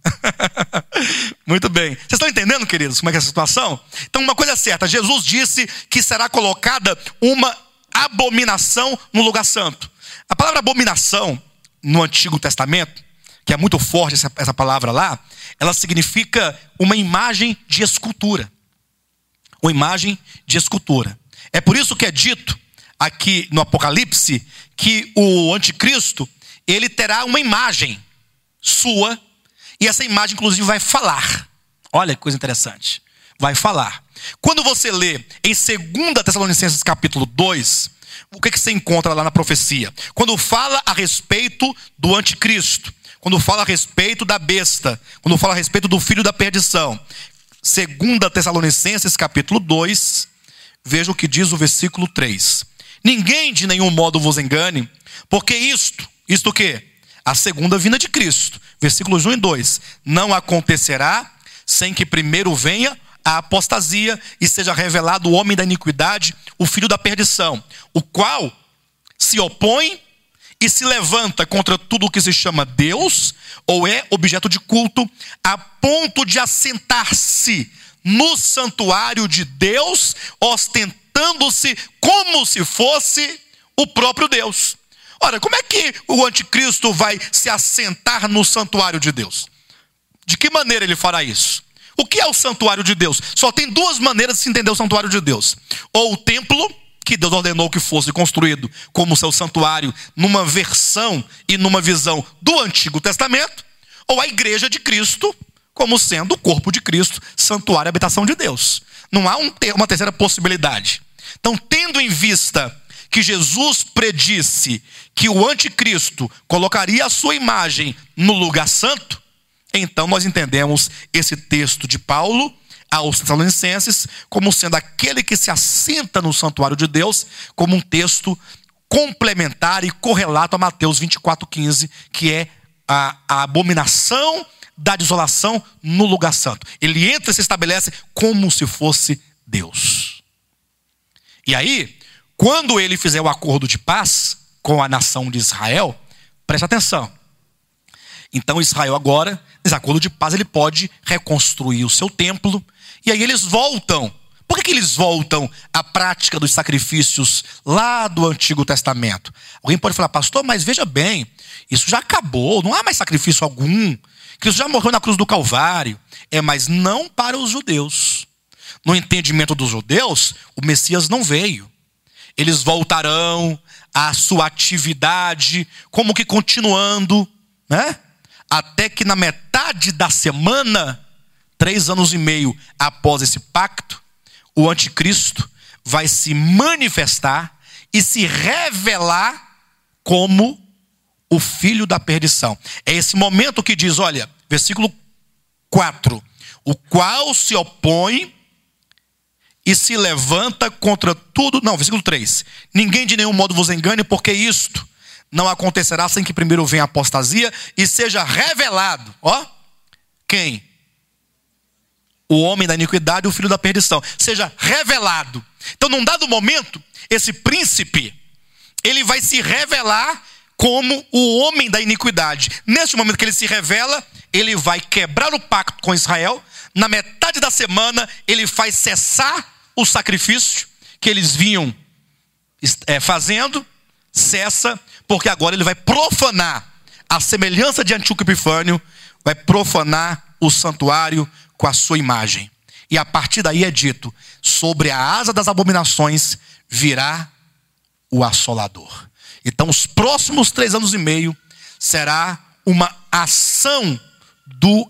Muito bem. Vocês estão entendendo, queridos, como é que é essa situação? Então, uma coisa é certa. Jesus disse que será colocada uma abominação no lugar santo. A palavra abominação, no Antigo Testamento, que é muito forte essa palavra lá, ela significa uma imagem de escultura. Uma imagem de escultura. É por isso que é dito aqui no Apocalipse que o anticristo, ele terá uma imagem sua, e essa imagem inclusive vai falar. Olha que coisa interessante. Vai falar. Quando você lê em 2 Tessalonicenses capítulo 2, o que você encontra lá na profecia? Quando fala a respeito do anticristo, quando fala a respeito da besta, quando fala a respeito do filho da perdição. 2 Tessalonicenses capítulo 2, veja o que diz o versículo 3. Ninguém de nenhum modo vos engane, porque isto o quê? A segunda vinda de Cristo, versículos 1 e 2, não acontecerá sem que primeiro venha a apostasia e seja revelado o homem da iniquidade, o filho da perdição, o qual se opõe e se levanta contra tudo o que se chama Deus ou é objeto de culto, a ponto de assentar-se no santuário de Deus, ostentando-se como se fosse o próprio Deus. Ora, como é que o anticristo vai se assentar no santuário de Deus? De que maneira ele fará isso? O que é o santuário de Deus? Só tem duas maneiras de se entender o santuário de Deus. Ou o templo, que Deus ordenou que fosse construído como seu santuário, numa versão e numa visão do Antigo Testamento, ou a igreja de Cristo, como sendo o corpo de Cristo, santuário e habitação de Deus. Não há uma terceira possibilidade. Então, tendo em vista que Jesus predisse que o anticristo colocaria a sua imagem no lugar santo, então nós entendemos esse texto de Paulo aos Tessalonicenses como sendo aquele que se assenta no santuário de Deus, como um texto complementar e correlato a Mateus 24:15, que é a abominação da desolação no lugar santo. Ele entra e se estabelece como se fosse Deus. E aí, quando ele fizer o acordo de paz com a nação de Israel, preste atenção. Então Israel agora, nesse acordo de paz, ele pode reconstruir o seu templo. E aí eles voltam. Por que eles voltam à prática dos sacrifícios lá do Antigo Testamento? Alguém pode falar, pastor, mas veja bem, isso já acabou, não há mais sacrifício algum. Cristo já morreu na cruz do Calvário. Mas não para os judeus. No entendimento dos judeus, o Messias não veio. Eles voltarão à sua atividade, como que continuando, né? Até que na metade da semana, 3 anos e meio após esse pacto, o anticristo vai se manifestar e se revelar como o filho da perdição. É esse momento que diz, olha, versículo 4, o qual se opõe e se levanta contra tudo. Não, versículo 3. Ninguém de nenhum modo vos engane, porque isto não acontecerá sem que primeiro venha a apostasia e seja revelado. Ó, quem? O homem da iniquidade e o filho da perdição. Seja revelado. Então, num dado momento, esse príncipe, ele vai se revelar como o homem da iniquidade. Nesse momento que ele se revela, ele vai quebrar o pacto com Israel. Na metade da semana, ele faz cessar o sacrifício que eles vinham fazendo. Cessa, porque agora ele vai profanar, a semelhança de Antíoco Epifânio, vai profanar o santuário com a sua imagem. E a partir daí é dito: sobre a asa das abominações virá o assolador. Então os próximos 3 anos e meio será uma ação do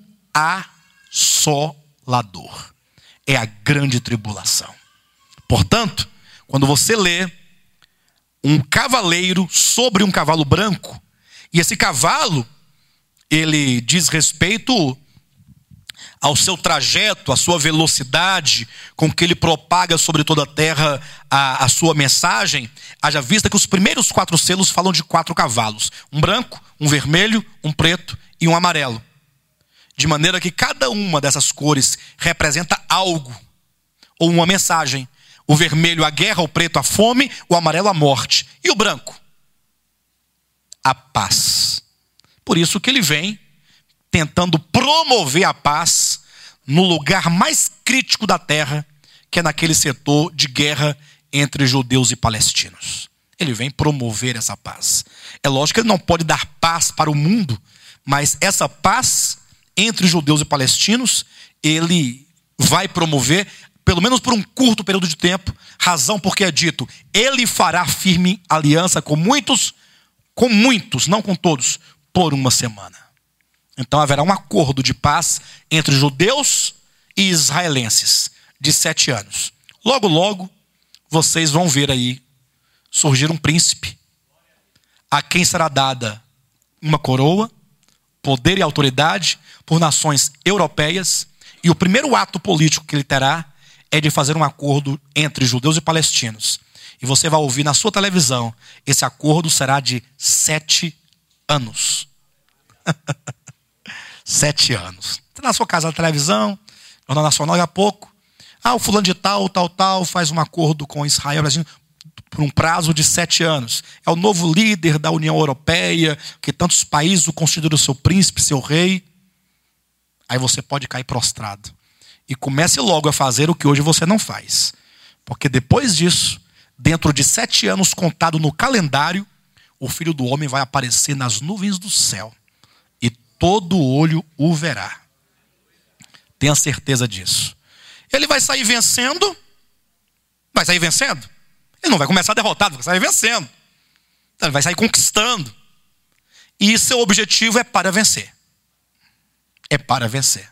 assolador. É a grande tribulação. Portanto, quando você lê um cavaleiro sobre um cavalo branco, e esse cavalo, ele diz respeito ao seu trajeto, à sua velocidade, com que ele propaga sobre toda a terra a sua mensagem, haja vista que os primeiros 4 selos falam de 4 cavalos: um branco, um vermelho, um preto e um amarelo. De maneira que cada uma dessas cores representa algo, ou uma mensagem. O vermelho a guerra, o preto a fome, o amarelo a morte. E o branco? A paz. Por isso que ele vem tentando promover a paz no lugar mais crítico da terra, que é naquele setor de guerra entre judeus e palestinos. Ele vem promover essa paz. É lógico que ele não pode dar paz para o mundo, mas essa paz entre judeus e palestinos, ele vai promover, pelo menos por um curto período de tempo, razão porque é dito: ele fará firme aliança com muitos, não com todos, por 1 semana. Então haverá um acordo de paz entre judeus e israelenses de 7 anos. Logo, logo, vocês vão ver aí surgir um príncipe, a quem será dada uma coroa, poder e autoridade por nações europeias, e o primeiro ato político que ele terá é de fazer um acordo entre judeus e palestinos. E você vai ouvir na sua televisão: esse acordo será de 7 anos. 7 anos. Está na sua casa na televisão, Jornal Nacional, daqui a pouco: o fulano de tal faz um acordo com Israel por um prazo de 7 anos. É o novo líder da União Europeia, que tantos países o consideram seu príncipe, seu rei. Aí você pode cair prostrado. E comece logo a fazer o que hoje você não faz. Porque depois disso, dentro de 7 anos contado no calendário, o Filho do Homem vai aparecer nas nuvens do céu. E todo olho o verá. Tenha certeza disso. Ele vai sair vencendo. Vai sair vencendo. Ele não vai começar derrotado, vai sair vencendo. Então ele vai sair conquistando. E seu objetivo é para vencer. É para vencer.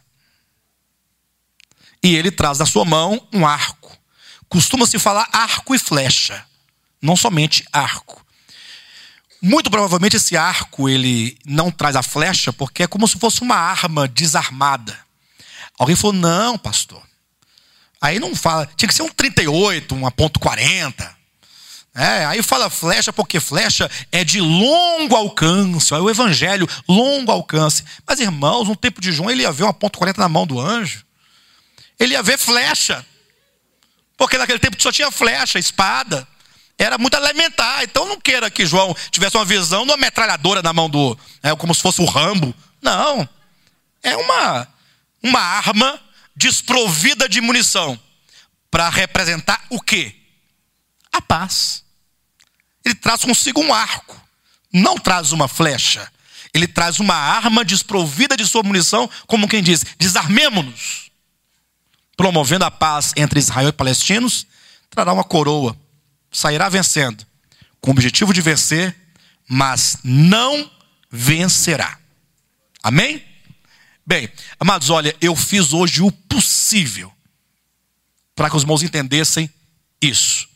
E ele traz na sua mão um arco. Costuma-se falar arco e flecha, não somente arco. Muito provavelmente esse arco ele não traz a flecha porque é como se fosse uma arma desarmada. Alguém falou: não, pastor. Aí não fala, tinha que ser um 38, uma .40. Aí fala flecha porque flecha é de longo alcance. É o evangelho, longo alcance. Mas irmãos, no tempo de João ele ia ver uma .40 na mão do anjo. Ele ia ver flecha. Porque naquele tempo só tinha flecha, espada. Era muito elementar. Então não queira que João tivesse uma visão de uma metralhadora na mão do... como se fosse o Rambo. Não. É uma arma desprovida de munição. Para representar o quê? A paz. Ele traz consigo um arco. Não traz uma flecha. Ele traz uma arma desprovida de sua munição, como quem diz: desarmemo-nos. Promovendo a paz entre Israel e palestinos, trará uma coroa. Sairá vencendo, com o objetivo de vencer, mas não vencerá. Amém? Bem, amados, olha, eu fiz hoje o possível para que os irmãos entendessem isso.